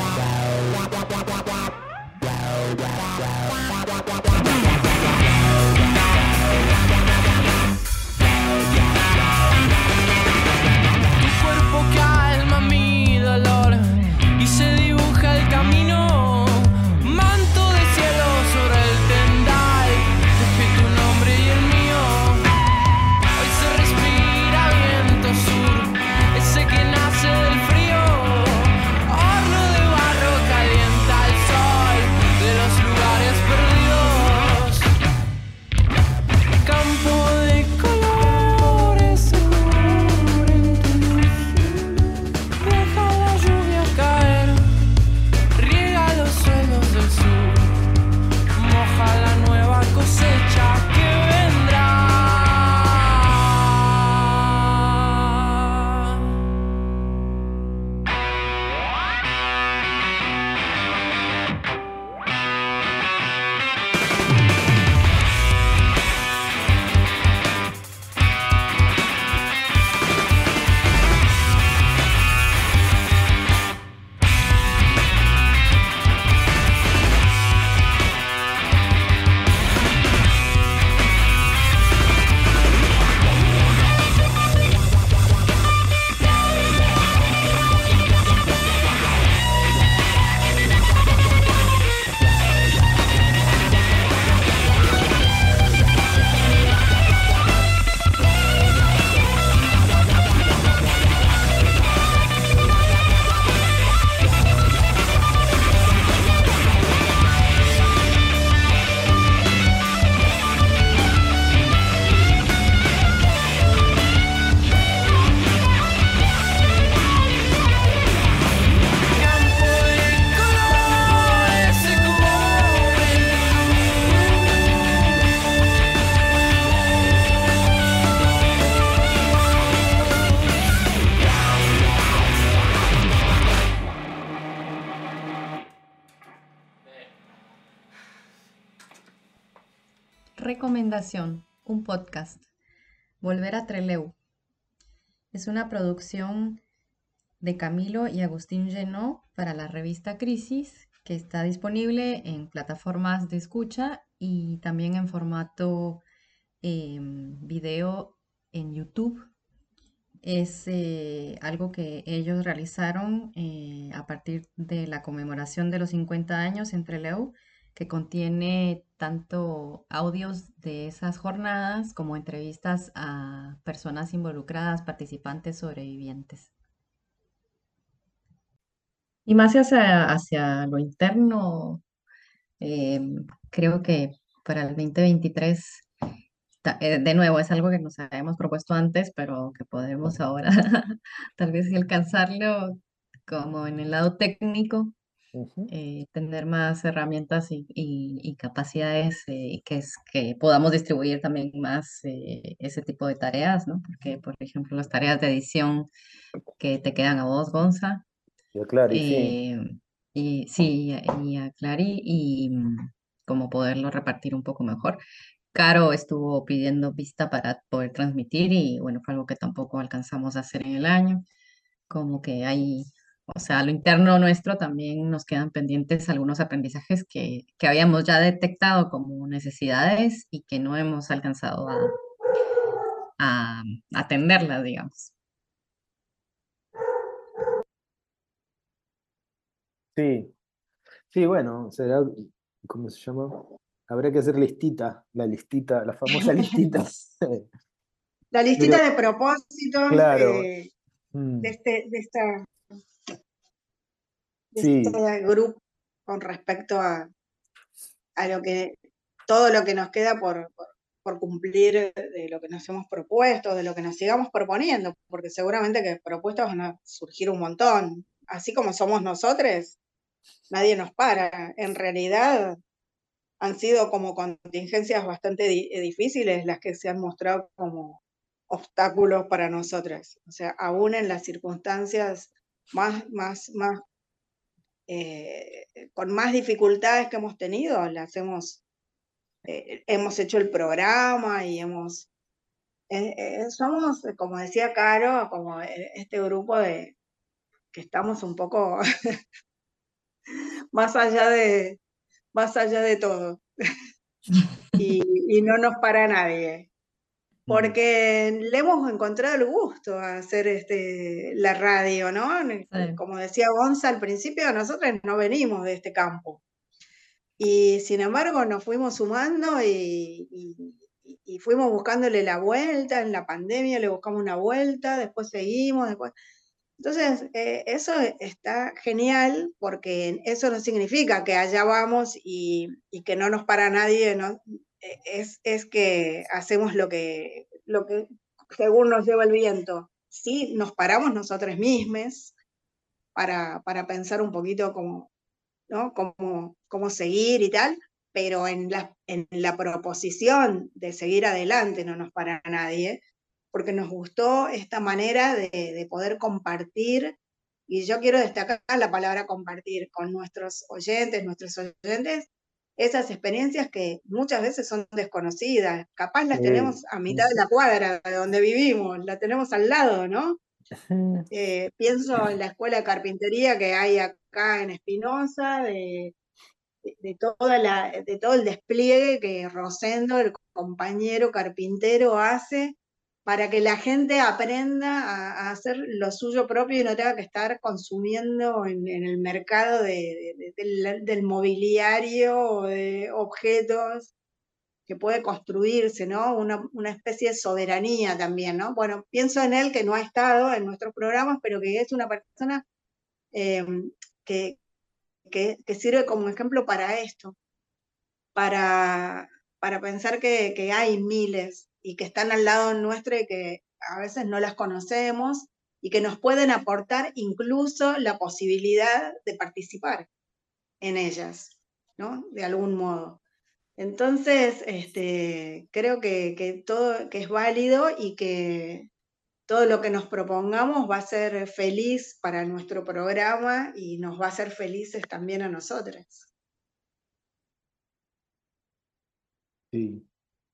Recomendación, un podcast. Volver a Trelew. Es una producción de Camilo y Agustín Genó para la revista Crisis, que está disponible en plataformas de escucha y también en formato video en YouTube. Es algo que ellos realizaron a partir de la conmemoración de los 50 años en Trelew, que contiene tanto audios de esas jornadas como entrevistas a personas involucradas, participantes, sobrevivientes. Y más hacia lo interno, creo que para el 2023, de nuevo, es algo que nos habíamos propuesto antes, pero que podemos ahora tal vez sí alcanzarlo como en el lado técnico, tener más herramientas y capacidades que podamos distribuir también más ese tipo de tareas, ¿no? Porque, por ejemplo, las tareas de edición que te quedan a vos, Gonza, Yo, claro, y sí. y sí, y a Clary, y como poderlo repartir un poco mejor. Caro estuvo pidiendo vista para poder transmitir y bueno, fue algo que tampoco alcanzamos a hacer en el año. Como que hay, o sea, a lo interno nuestro también nos quedan pendientes algunos aprendizajes que habíamos ya detectado como necesidades y que no hemos alcanzado a atenderlas, digamos. Sí, sí, bueno, será, ¿cómo se llama? Habrá que hacer la famosa listita. La listita Pero, de propósitos claro, de sí, este grupo con respecto a todo lo que nos queda por cumplir de lo que nos hemos propuesto, de lo que nos sigamos proponiendo, porque seguramente que propuestas van a surgir un montón. Así como somos nosotros, nadie nos para. En realidad han sido como contingencias bastante difíciles las que se han mostrado como obstáculos para nosotras. O sea, aún en las circunstancias con más dificultades que hemos tenido, hemos hecho el programa y somos, como decía Caro, como este grupo que estamos un poco más allá de todo. y no nos para nadie. Porque le hemos encontrado el gusto a hacer la radio, ¿no? Como decía Gonza al principio, nosotros no venimos de este campo. Y sin embargo nos fuimos sumando y fuimos buscándole la vuelta. En la pandemia le buscamos una vuelta, después seguimos, después... Entonces, eso está genial porque eso no significa que allá vamos y que no nos para nadie, ¿no? Es que hacemos lo que según nos lleva el viento. Sí, nos paramos nosotros mismos para pensar un poquito ¿no? cómo seguir y tal, pero en la proposición de seguir adelante no nos para nadie, porque nos gustó esta manera de poder compartir, y yo quiero destacar la palabra compartir con nuestros oyentes, esas experiencias que muchas veces son desconocidas, capaz las tenemos a mitad de la cuadra de donde vivimos, la tenemos al lado, ¿no? Pienso en la escuela de carpintería que hay acá en Espinosa, de todo el despliegue que Rosendo, el compañero carpintero, hace para que la gente aprenda a hacer lo suyo propio y no tenga que estar consumiendo en el mercado del mobiliario o de objetos que puede construirse, ¿no? Una especie de soberanía también, ¿no? Bueno, pienso en él, que no ha estado en nuestros programas, pero que es una persona que sirve como ejemplo para esto, para pensar que hay miles y que están al lado nuestro y que a veces no las conocemos y que nos pueden aportar incluso la posibilidad de participar en ellas, ¿no? De algún modo. Entonces, creo que todo que es válido y que todo lo que nos propongamos va a ser feliz para nuestro programa y nos va a hacer felices también a nosotras. Sí.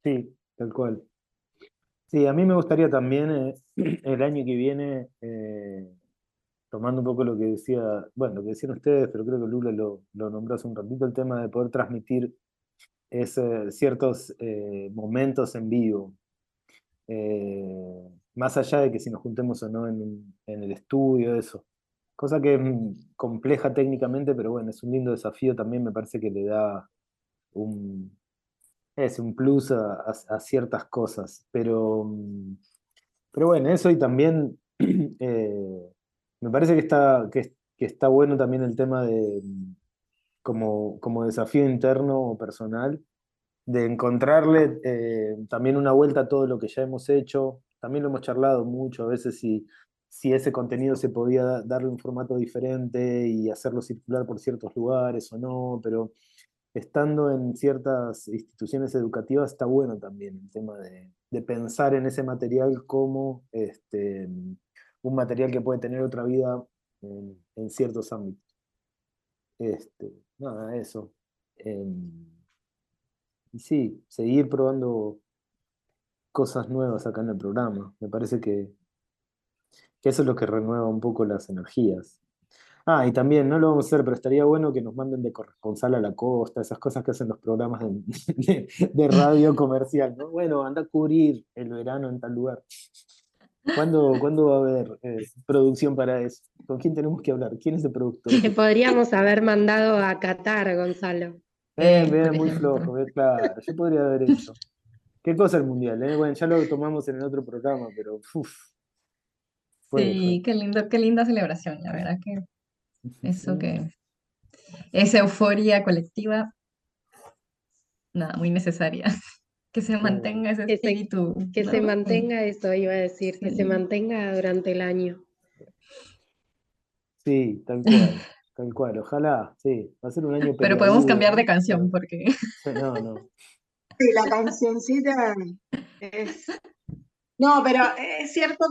Sí, tal cual. Sí, a mí me gustaría también el año que viene, tomando un poco lo que decía, bueno, lo que decían ustedes, pero creo que Lula lo nombró hace un ratito, el tema de poder transmitir ciertos momentos en vivo. Más allá de que si nos juntemos o no en el estudio, eso. Cosa que es compleja técnicamente, pero bueno, es un lindo desafío también, me parece que le da un, un plus a ciertas cosas. Pero bueno, eso y también me parece que está bueno también el tema de como desafío interno o personal de encontrarle también una vuelta a todo lo que ya hemos hecho. También lo hemos charlado mucho, a veces si ese contenido se podía darle un formato diferente y hacerlo circular por ciertos lugares o no, pero estando en ciertas instituciones educativas está bueno también el tema de pensar en ese material como un material que puede tener otra vida en ciertos ámbitos. Nada, eso. Y sí, seguir probando cosas nuevas acá en el programa. Me parece que eso es lo que renueva un poco las energías. Ah, y también, no lo vamos a hacer, pero estaría bueno que nos manden de corresponsal a la costa, esas cosas que hacen los programas de radio comercial, ¿no? Bueno, anda a cubrir el verano en tal lugar. ¿Cuándo va a haber producción para eso? ¿Con quién tenemos que hablar? ¿Quién es el productor? Que podríamos haber mandado a Qatar, Gonzalo. Bien, muy flojo, claro, yo podría haber hecho. ¿Qué cosa el mundial? Bueno, ya lo tomamos en el otro programa, pero fue. Sí, qué linda celebración, la verdad que eso que, esa euforia colectiva, nada, muy necesaria. Que se mantenga ese espíritu, Que ¿no? se mantenga eso, iba a decir, que se Sí. mantenga durante el año. Sí, tal cual, ojalá, sí, va a ser un año Pero podemos peleagudo, cambiar de ¿no? canción porque No. Sí, la cancioncita es... No, pero es cierto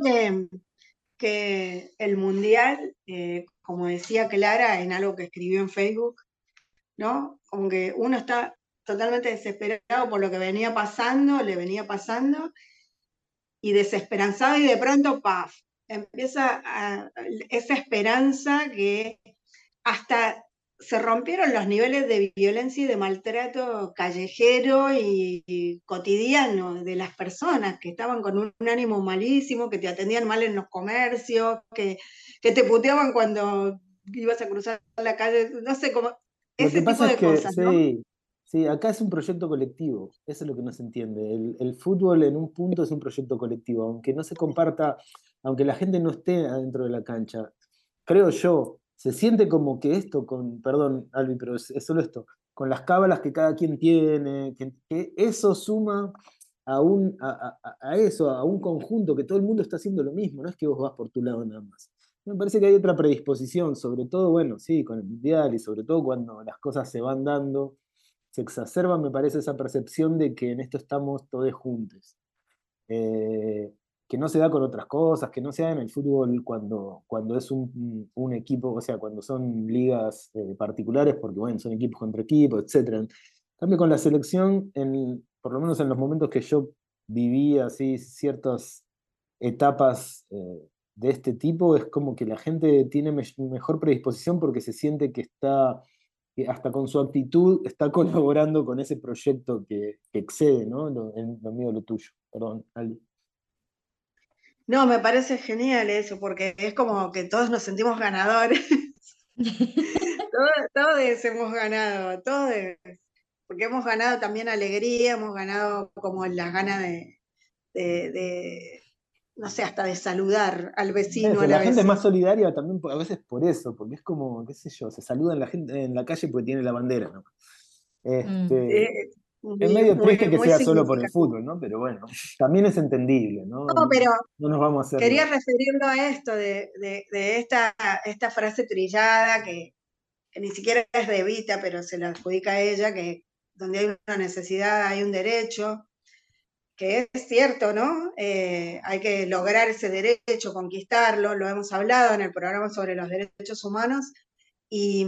que el mundial, como decía Clara en algo que escribió en Facebook, ¿no? Como que uno está totalmente desesperado por lo que venía pasando, le venía pasando, y desesperanzado, y de pronto, ¡paf! Empieza esa esperanza que hasta se rompieron los niveles de violencia y de maltrato callejero y cotidiano de las personas que estaban con un ánimo malísimo, que te atendían mal en los comercios, que te puteaban cuando ibas a cruzar la calle, no sé, como Lo que ese tipo pasa es de que, cosas, ¿no? sí, acá es un proyecto colectivo, eso es lo que no se entiende. El fútbol en un punto es un proyecto colectivo, aunque no se comparta, aunque la gente no esté adentro de la cancha. Creo yo, se siente como que esto perdón, Albi, pero es solo esto, con las cábalas que cada quien tiene, que eso suma a eso, a un conjunto, que todo el mundo está haciendo lo mismo, no es que vos vas por tu lado nada más. Me parece que hay otra predisposición, sobre todo, bueno, sí, con el mundial y sobre todo cuando las cosas se van dando, se exacerba, me parece, esa percepción de que en esto estamos todos juntos. Que no se da con otras cosas, que no se da en el fútbol cuando es un equipo, o sea, cuando son ligas particulares, porque bueno, son equipos contra equipos, etc. En cambio, con la selección, por lo menos en los momentos que yo viví así ciertas etapas de este tipo, es como que la gente tiene mejor predisposición porque se siente que hasta con su actitud está colaborando con ese proyecto que excede, ¿no? En lo mío, lo tuyo. Perdón, Ali. No, me parece genial eso, porque es como que todos nos sentimos ganadores. todos hemos ganado, todos, porque hemos ganado también alegría, hemos ganado como las ganas de no sé, hasta de saludar al vecino Eso, a la la gente es vecina. más solidaria también a veces por eso, porque es como, qué sé yo, se saludan la gente en la calle porque tiene la bandera, ¿no? Es medio triste que Muy sea solo por el significativo. fútbol, ¿no? Pero bueno, también es entendible, ¿no? No, pero No nos vamos a hacer. quería referirlo a esto, de esta frase trillada que ni siquiera es de Evita, pero se la adjudica a ella, que donde hay una necesidad hay un derecho, que es cierto, ¿no? Hay que lograr ese derecho, conquistarlo, lo hemos hablado en el programa sobre los derechos humanos, y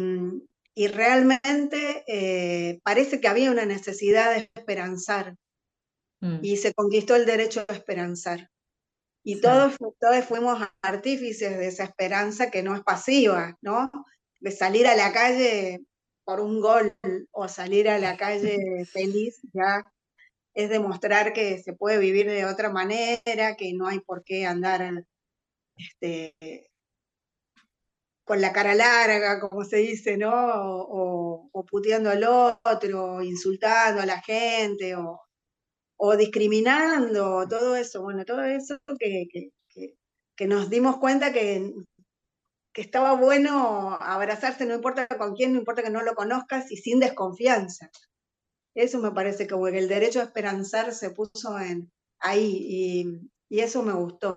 realmente parece que había una necesidad de esperanzar, y se conquistó el derecho a esperanzar. Y Sí. todos fuimos artífices de esa esperanza que no es pasiva, ¿no? De salir a la calle por un gol o salir a la calle feliz, ya es demostrar que se puede vivir de otra manera, que no hay por qué andar con la cara larga, como se dice, ¿no? O puteando al otro, insultando a la gente, o discriminando, todo eso. Bueno, todo eso que nos dimos cuenta que estaba bueno abrazarse, no importa con quién, no importa que no lo conozcas, y sin desconfianza. Eso me parece que el derecho a esperanzar se puso ahí, y eso me gustó.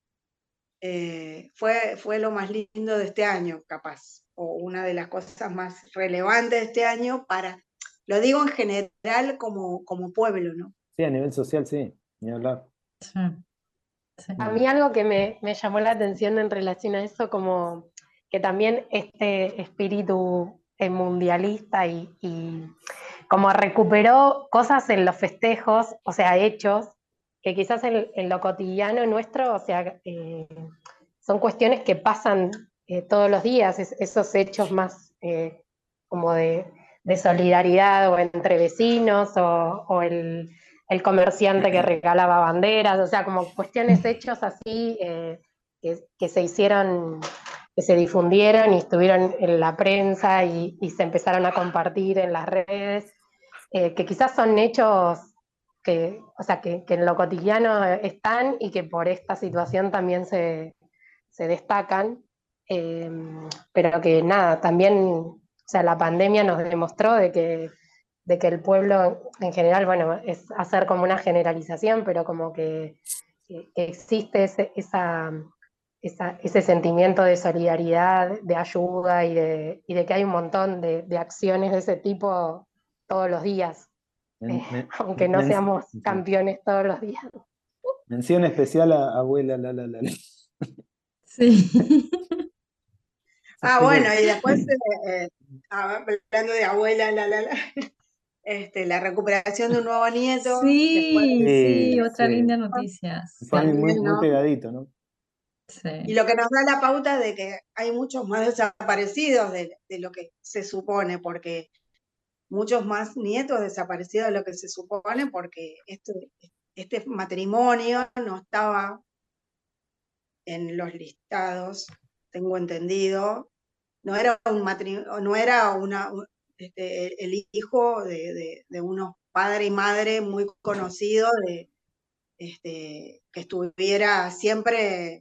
Fue lo más lindo de este año, capaz, o una de las cosas más relevantes de este año lo digo en general como pueblo, ¿no? Sí, a nivel social, sí, ni hablar. Sí. A mí algo que me llamó la atención en relación a eso, como que también este espíritu mundialista y como recuperó cosas en los festejos, o sea, hechos, que quizás en lo cotidiano nuestro, o sea, son cuestiones que pasan todos los días, esos hechos más como de solidaridad o entre vecinos o el comerciante que regalaba banderas, o sea, como cuestiones, hechos así que se hicieron, que se difundieron y estuvieron en la prensa y se empezaron a compartir en las redes, que quizás son hechos que, o sea, que en lo cotidiano están y que por esta situación también se destacan, pero que nada, también, o sea, la pandemia nos demostró de que el pueblo en general, bueno, es hacer como una generalización, pero como que existe ese sentimiento de solidaridad, de ayuda y de que hay un montón de acciones de ese tipo todos los días, aunque no seamos campeones todos los días. Mención especial a abuela, Sí. Bueno, y después, hablando de abuela, la recuperación de un nuevo nieto. Sí, otra linda noticia. Está muy pegadito, ¿no? Sí. Y lo que nos da la pauta de que hay muchos más desaparecidos de lo que se supone, porque muchos más nietos desaparecidos de lo que se supone, porque este matrimonio no estaba en los listados, tengo entendido, no era un matrimonio, no era el hijo de unos padre y madre muy conocidos, que estuviera siempre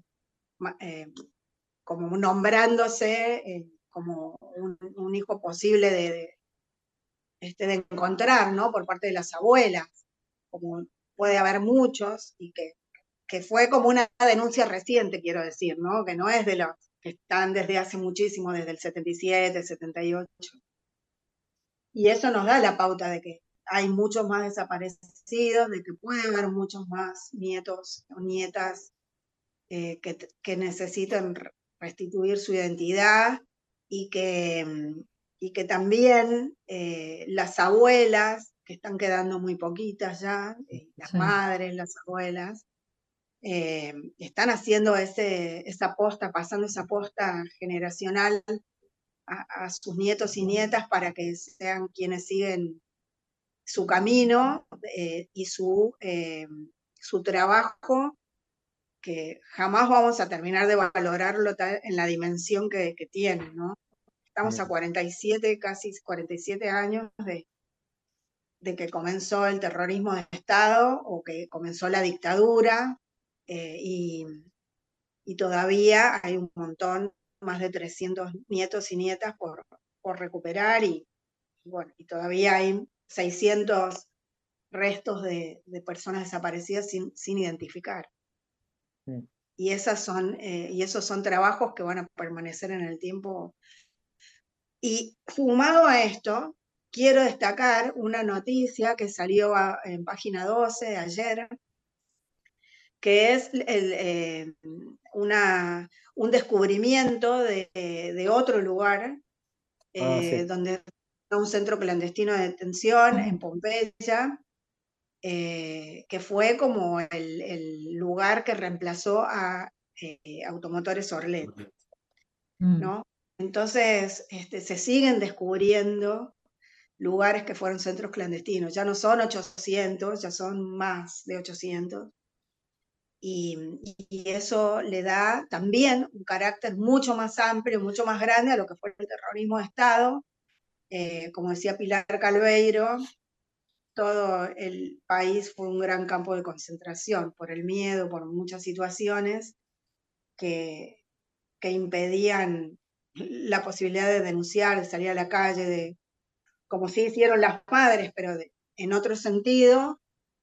como nombrándose como un hijo posible de encontrar, ¿no? Por parte de las abuelas, como puede haber muchos, y que fue como una denuncia reciente, quiero decir, ¿no? Que no es de los que están desde hace muchísimo, desde el 77, 78. Y eso nos da la pauta de que hay muchos más desaparecidos, de que puede haber muchos más nietos o nietas que necesitan restituir su identidad, y que también las abuelas, que están quedando muy poquitas ya, las madres, las abuelas, están haciendo esa posta, pasando esa posta generacional a sus nietos y nietas para que sean quienes siguen su camino y su trabajo, que jamás vamos a terminar de valorarlo en la dimensión que tiene, ¿no? Estamos a 47, casi 47 años de que comenzó el terrorismo de Estado, o que comenzó la dictadura, y todavía hay un montón, más de 300 nietos y nietas por recuperar, y todavía hay 600 restos de personas desaparecidas sin identificar. Sí. Y esos son trabajos que van a permanecer en el tiempo. Y sumado a esto, quiero destacar una noticia que salió en página 12 ayer, que es un descubrimiento de otro lugar, sí. donde un centro clandestino de detención en Pompeya, que fue como el lugar que reemplazó a Automotores Orlet, ¿no? Entonces, se siguen descubriendo lugares que fueron centros clandestinos. Ya no son 800, ya son más de 800. Y eso le da también un carácter mucho más amplio, mucho más grande a lo que fue el terrorismo de Estado. Como decía Pilar Calveiro, todo el país fue un gran campo de concentración por el miedo, por muchas situaciones que impedían la posibilidad de denunciar, de salir a la calle, como sí hicieron las madres, pero en otro sentido,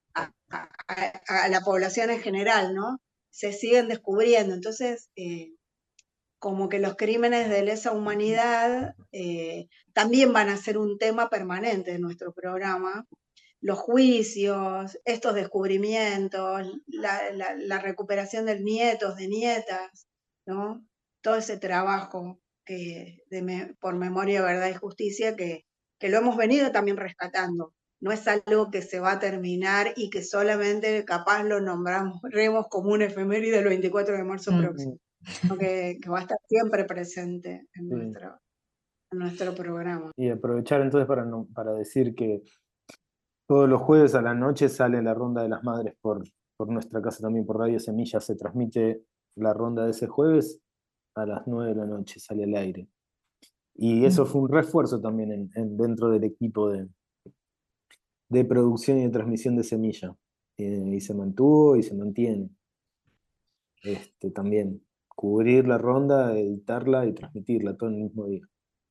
a la población en general, ¿no? Se siguen descubriendo. Entonces, como que los crímenes de lesa humanidad también van a ser un tema permanente de nuestro programa. Los juicios, estos descubrimientos, la recuperación de nietos, de nietas, ¿no? Todo ese trabajo por memoria, verdad y justicia que lo hemos venido también rescatando. No es algo que se va a terminar y que solamente capaz lo nombraremos como un efeméride del 24 de marzo próximo, sino que va a estar siempre presente en nuestro programa. Y aprovechar entonces para decir que todos los jueves a la noche sale la Ronda de las Madres por nuestra casa, también por Radio Semilla. Se transmite la ronda de ese jueves a las 9 de la noche, sale al aire. Y eso fue un refuerzo también dentro del equipo de producción y de transmisión de Semilla. Y se mantuvo y se mantiene. También cubrir la ronda, editarla y transmitirla todo en el mismo día.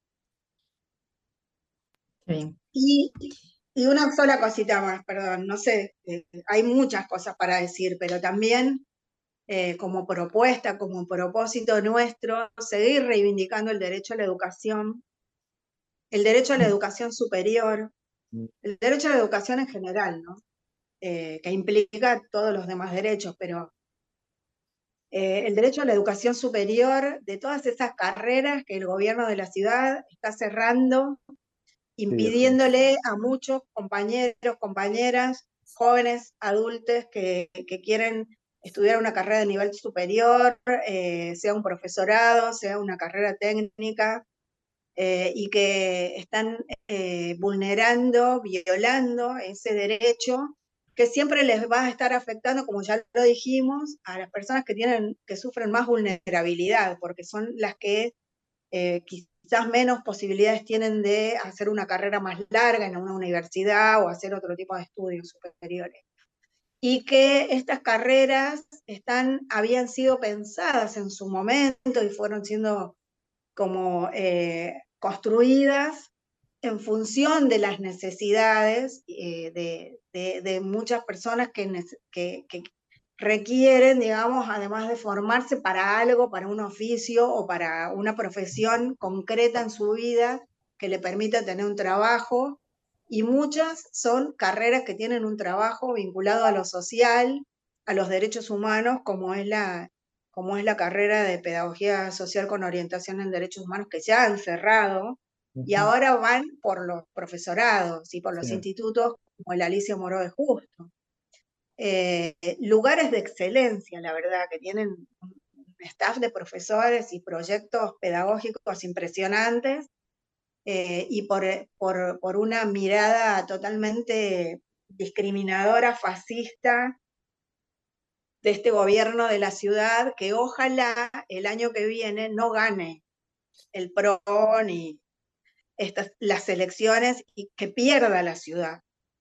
Y una sola cosita más, perdón, no sé, hay muchas cosas para decir, pero también como propuesta, como propósito nuestro, seguir reivindicando el derecho a la educación superior, el derecho a la educación en general, ¿no? Que implica todos los demás derechos, pero el derecho a la educación superior de todas esas carreras que el gobierno de la ciudad está cerrando, impidiéndole a muchos compañeros, compañeras, jóvenes, adultos que quieren estudiar una carrera de nivel superior, sea un profesorado, sea una carrera técnica, y que están vulnerando, violando ese derecho que siempre les va a estar afectando, como ya lo dijimos, a las personas que sufren más vulnerabilidad, porque son las que quizás menos posibilidades tienen de hacer una carrera más larga en una universidad o hacer otro tipo de estudios superiores. Y que estas carreras habían sido pensadas en su momento y fueron siendo como construidas en función de las necesidades de muchas personas que requieren, digamos, además de formarse para algo, para un oficio o para una profesión concreta en su vida que le permita tener un trabajo, y muchas son carreras que tienen un trabajo vinculado a lo social, a los derechos humanos, como es la carrera de Pedagogía Social con orientación en derechos humanos, que ya han cerrado, y ahora van por los profesorados y por los institutos como el Alicia Moró de Justo. Lugares de excelencia, la verdad, que tienen un staff de profesores y proyectos pedagógicos impresionantes, y por una mirada totalmente discriminadora, fascista, de este gobierno de la ciudad, que ojalá el año que viene no gane el PRO ni las elecciones, y que pierda la ciudad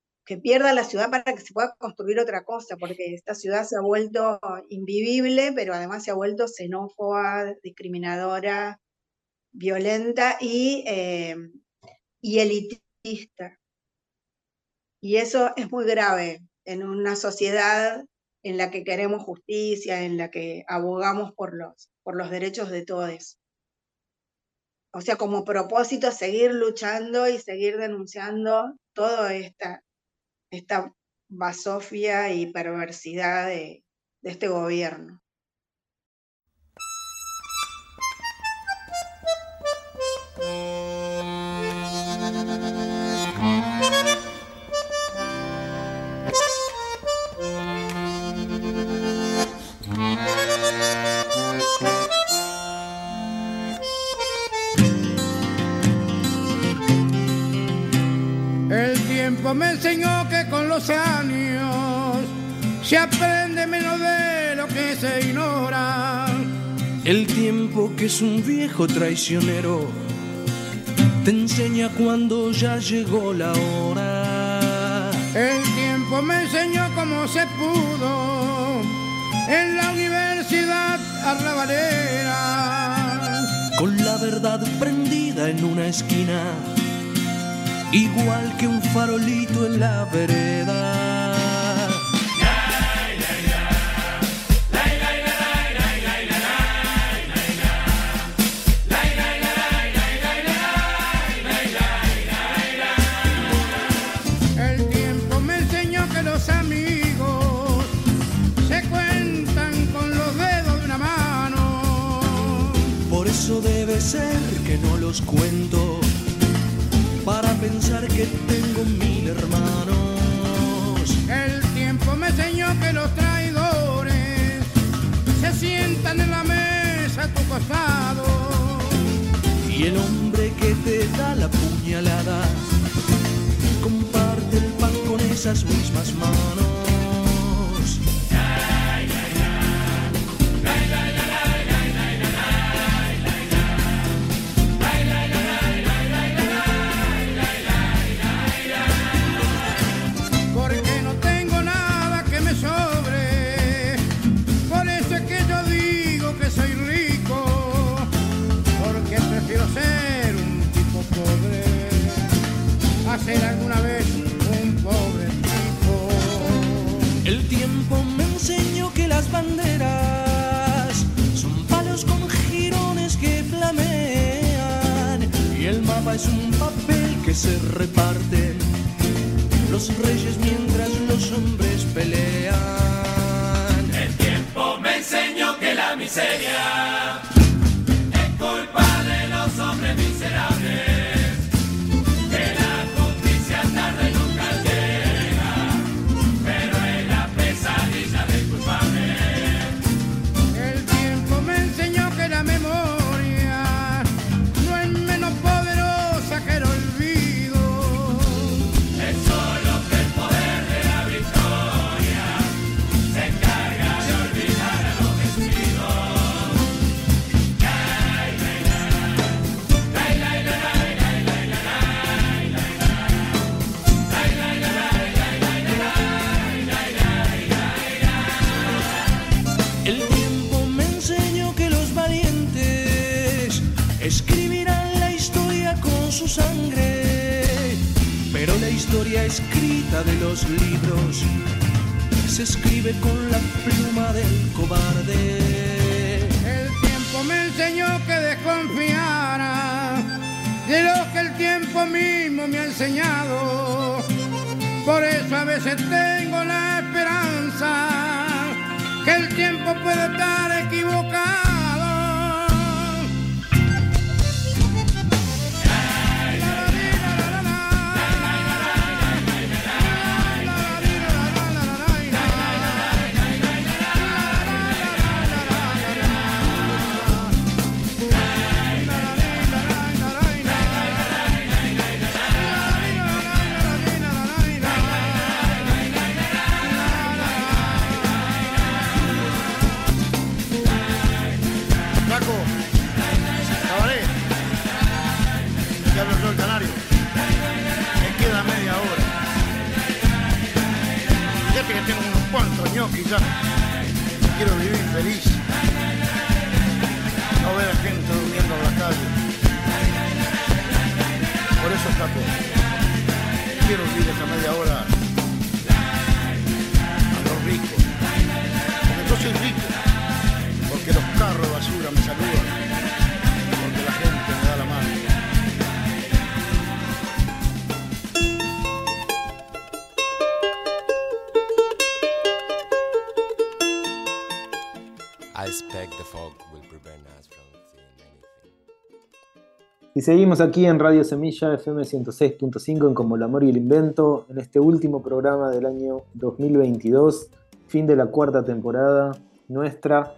para que se pueda construir otra cosa, porque esta ciudad se ha vuelto invivible, pero además se ha vuelto xenófoba, discriminadora, violenta y elitista. Y eso es muy grave en una sociedad en la que queremos justicia, en la que abogamos por los derechos de todos. O sea, como propósito, seguir luchando y seguir denunciando toda esta basofia y perversidad de este gobierno. tiempo me enseñó que con los años se aprende menos de lo que se ignora. El tiempo, que es un viejo traicionero, te enseña cuando ya llegó la hora. El tiempo me enseñó cómo se pudo en la universidad arrabalera, con la verdad prendida en una esquina, igual que un farolito en la vereda. El tiempo me enseñó que los amigos se cuentan con los dedos de una mano. Por eso debe ser que no los cuento, para pensar que tengo 1000 hermanos. El tiempo me enseñó que los traidores se sientan en la mesa a tu costado. Y el hombre que te da la puñalada comparte el pan con esas mismas manos. Porque no tengo nada que me sobre, por eso es que yo digo que soy rico, porque prefiero ser un tipo pobre a ser alguna vez un pobre tipo. El tiempo me enseñó que las banderas son palos con jirones que flamean, y el mapa es un papel que se reparten los reyes mientras los hombres pelean. El tiempo me enseñó que la miseria es culpa de los hombres miserables, que la justicia tarde nunca llega, pero es la pesadilla del culpable. El tiempo me enseñó que la memoria no es menos poderosa que el olvido. Es solo que el poder de la victoria se encarga de olvidar a los vencidos. El tiempo me enseñó que los valientes escribirán la historia con su sangre, pero la historia escrita de los libros se escribe con la pluma del cobarde. El tiempo me enseñó que desconfiara de lo que el tiempo mismo me ha enseñado. Por eso a veces tengo la esperanza que el tiempo puede estar equivocado. Paco, Cabaret, ya hablo yo el canario. Me queda media hora. Fíjate que tengo unos cuantos ñoquis ya. Quiero vivir feliz. No ver a gente durmiendo en la calle. Por eso, Paco, quiero vivir esa media hora a los ricos. Porque yo soy rico. Porque los carros de basura me saludan, porque la gente me da la mano. I expect the fog will prevent us from seeing anything. Y seguimos aquí en Radio Semilla FM 106.5 en Como el Amor y el Invento, en este último programa del año 2022, fin de la 4ª temporada nuestra,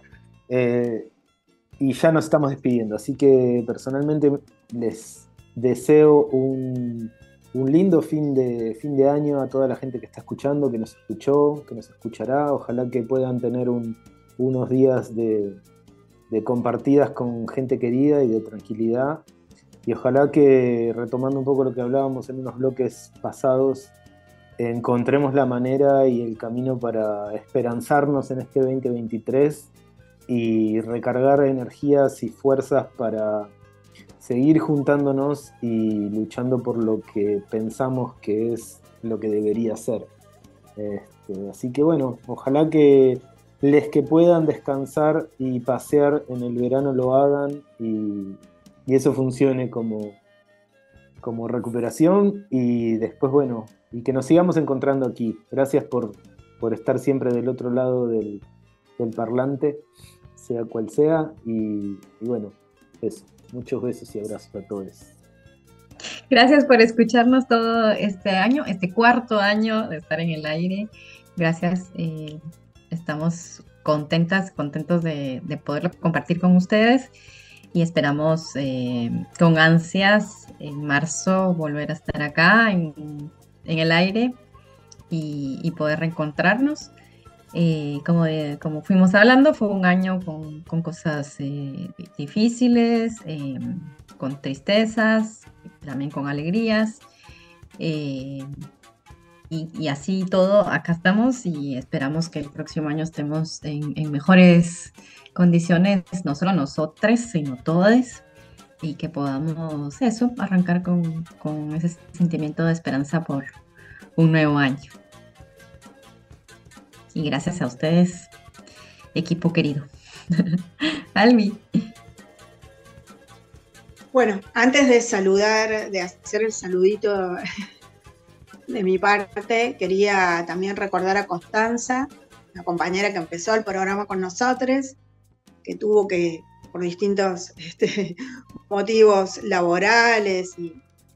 y ya nos estamos despidiendo, así que personalmente les deseo un un lindo fin de año a toda la gente que está escuchando, que nos escuchó, que nos escuchará. Ojalá que puedan tener unos días de compartidas con gente querida y de tranquilidad. Y ojalá que, retomando un poco lo que hablábamos en unos bloques pasados, encontremos la manera y el camino para esperanzarnos en este 2023 y recargar energías y fuerzas para seguir juntándonos y luchando por lo que pensamos que es lo que debería ser. Así que bueno, ojalá que les que puedan descansar y pasear en el verano lo hagan y eso funcione como recuperación, y después, bueno, y que nos sigamos encontrando aquí. Gracias por estar siempre del otro lado del parlante, sea cual sea, y bueno, eso. Muchos besos y abrazos a todos. Gracias por escucharnos todo este año, este cuarto año de estar en el aire. Gracias, estamos contentos de poderlo compartir con ustedes y esperamos con ansias en marzo volver a estar acá en el aire y poder reencontrarnos. Como fuimos hablando, fue un año con cosas difíciles, con tristezas, también con alegrías, y así todo, acá estamos y esperamos que el próximo año estemos en mejores condiciones, no solo nosotros, sino todos, y que podamos arrancar con ese sentimiento de esperanza por un nuevo año. Y gracias a ustedes, equipo querido. Almi. Bueno, antes de saludar, de hacer el saludito de mi parte, quería también recordar a Constanza, la compañera que empezó el programa con nosotros, que tuvo que, por distintos motivos laborales, y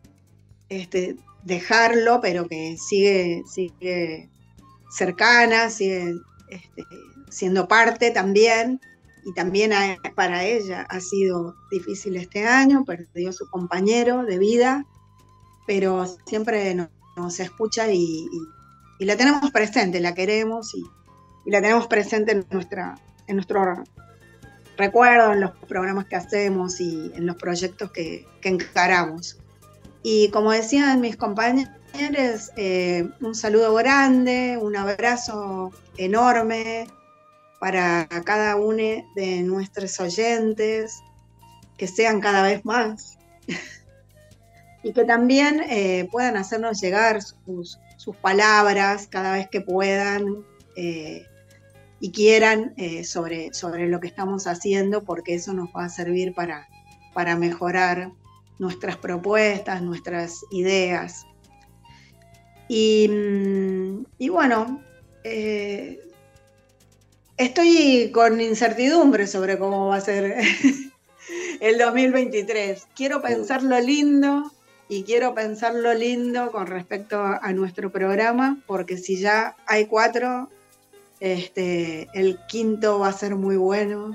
dejarlo, pero que sigue cercana, sigue siendo parte también, y también para ella ha sido difícil este año, perdió su compañero de vida, pero siempre nos escucha y la tenemos presente, la queremos y la tenemos presente en nuestro recuerdo, en los programas que hacemos y en los proyectos que encaramos. Y como decían mis compañeros, un saludo grande, un abrazo enorme para cada uno de nuestros oyentes, que sean cada vez más y que también puedan hacernos llegar sus palabras cada vez que puedan y quieran sobre lo que estamos haciendo, porque eso nos va a servir para mejorar nuestras propuestas, nuestras ideas. Y bueno, estoy con incertidumbre sobre cómo va a ser el 2023. Quiero pensarlo lindo, y quiero pensarlo lindo con respecto a nuestro programa, porque si ya hay 4, el quinto va a ser muy bueno.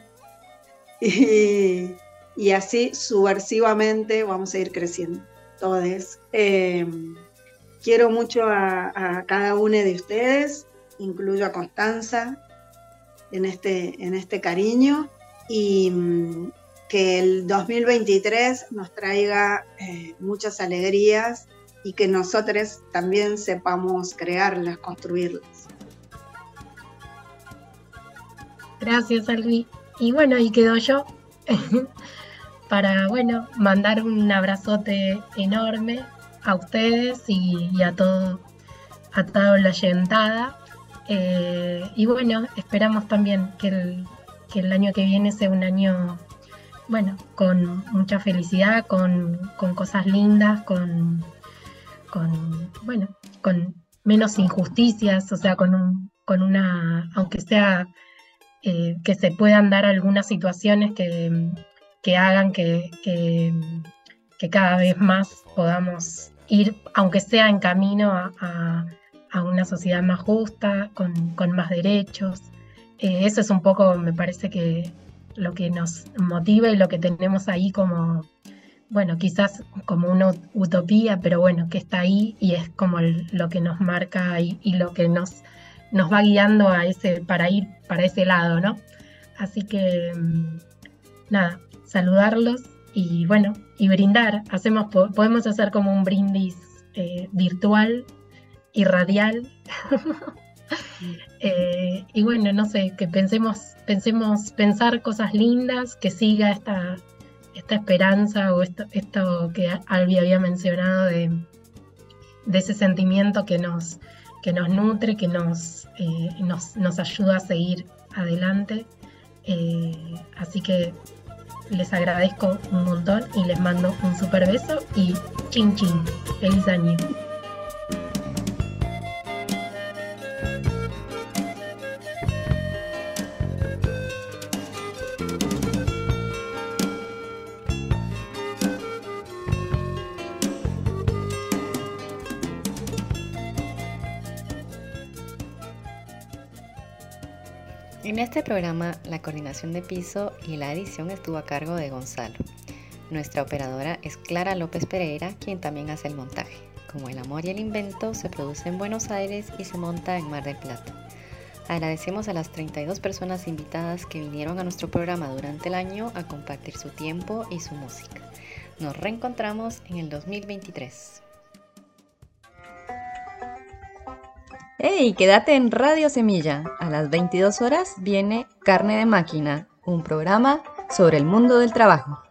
Y así subversivamente vamos a ir creciendo todos. Quiero mucho a cada uno de ustedes, incluyo a Constanza en este cariño, y que el 2023 nos traiga muchas alegrías y que nosotros también sepamos crearlas, construirlas. Gracias, Albi. Y bueno, ahí quedo yo para, mandar un abrazote enorme a ustedes y a toda la oyentada. Y bueno, esperamos también que el año que viene sea un año, con mucha felicidad, con cosas lindas, con menos injusticias, o sea, con una, aunque sea que se puedan dar algunas situaciones que hagan que cada vez más podamos ir, aunque sea en camino a una sociedad más justa, con más derechos. Eso es un poco, me parece que lo que nos motiva y lo que tenemos ahí como bueno, quizás como una utopía, pero bueno, que está ahí y es como lo que nos marca y lo que nos va guiando para ir para ese lado, ¿no? Así que, nada, saludarlos y bueno, y brindar. Podemos hacer como un brindis virtual y radial. Y bueno, no sé, que pensar cosas lindas, que siga esta esperanza o esto que Albi había mencionado de ese sentimiento que nos nutre, que nos ayuda a seguir adelante. Así que les agradezco un montón y les mando un super beso y chin chin, feliz año. En este programa, la coordinación de piso y la edición estuvo a cargo de Gonzalo. Nuestra operadora es Clara López Pereira, quien también hace el montaje. Como El Amor y el Invento se produce en Buenos Aires y se monta en Mar del Plata. Agradecemos a las 32 personas invitadas que vinieron a nuestro programa durante el año a compartir su tiempo y su música. Nos reencontramos en el 2023. ¡Hey! Quédate en Radio Semilla. A las 22 horas viene Carne de Máquina, un programa sobre el mundo del trabajo.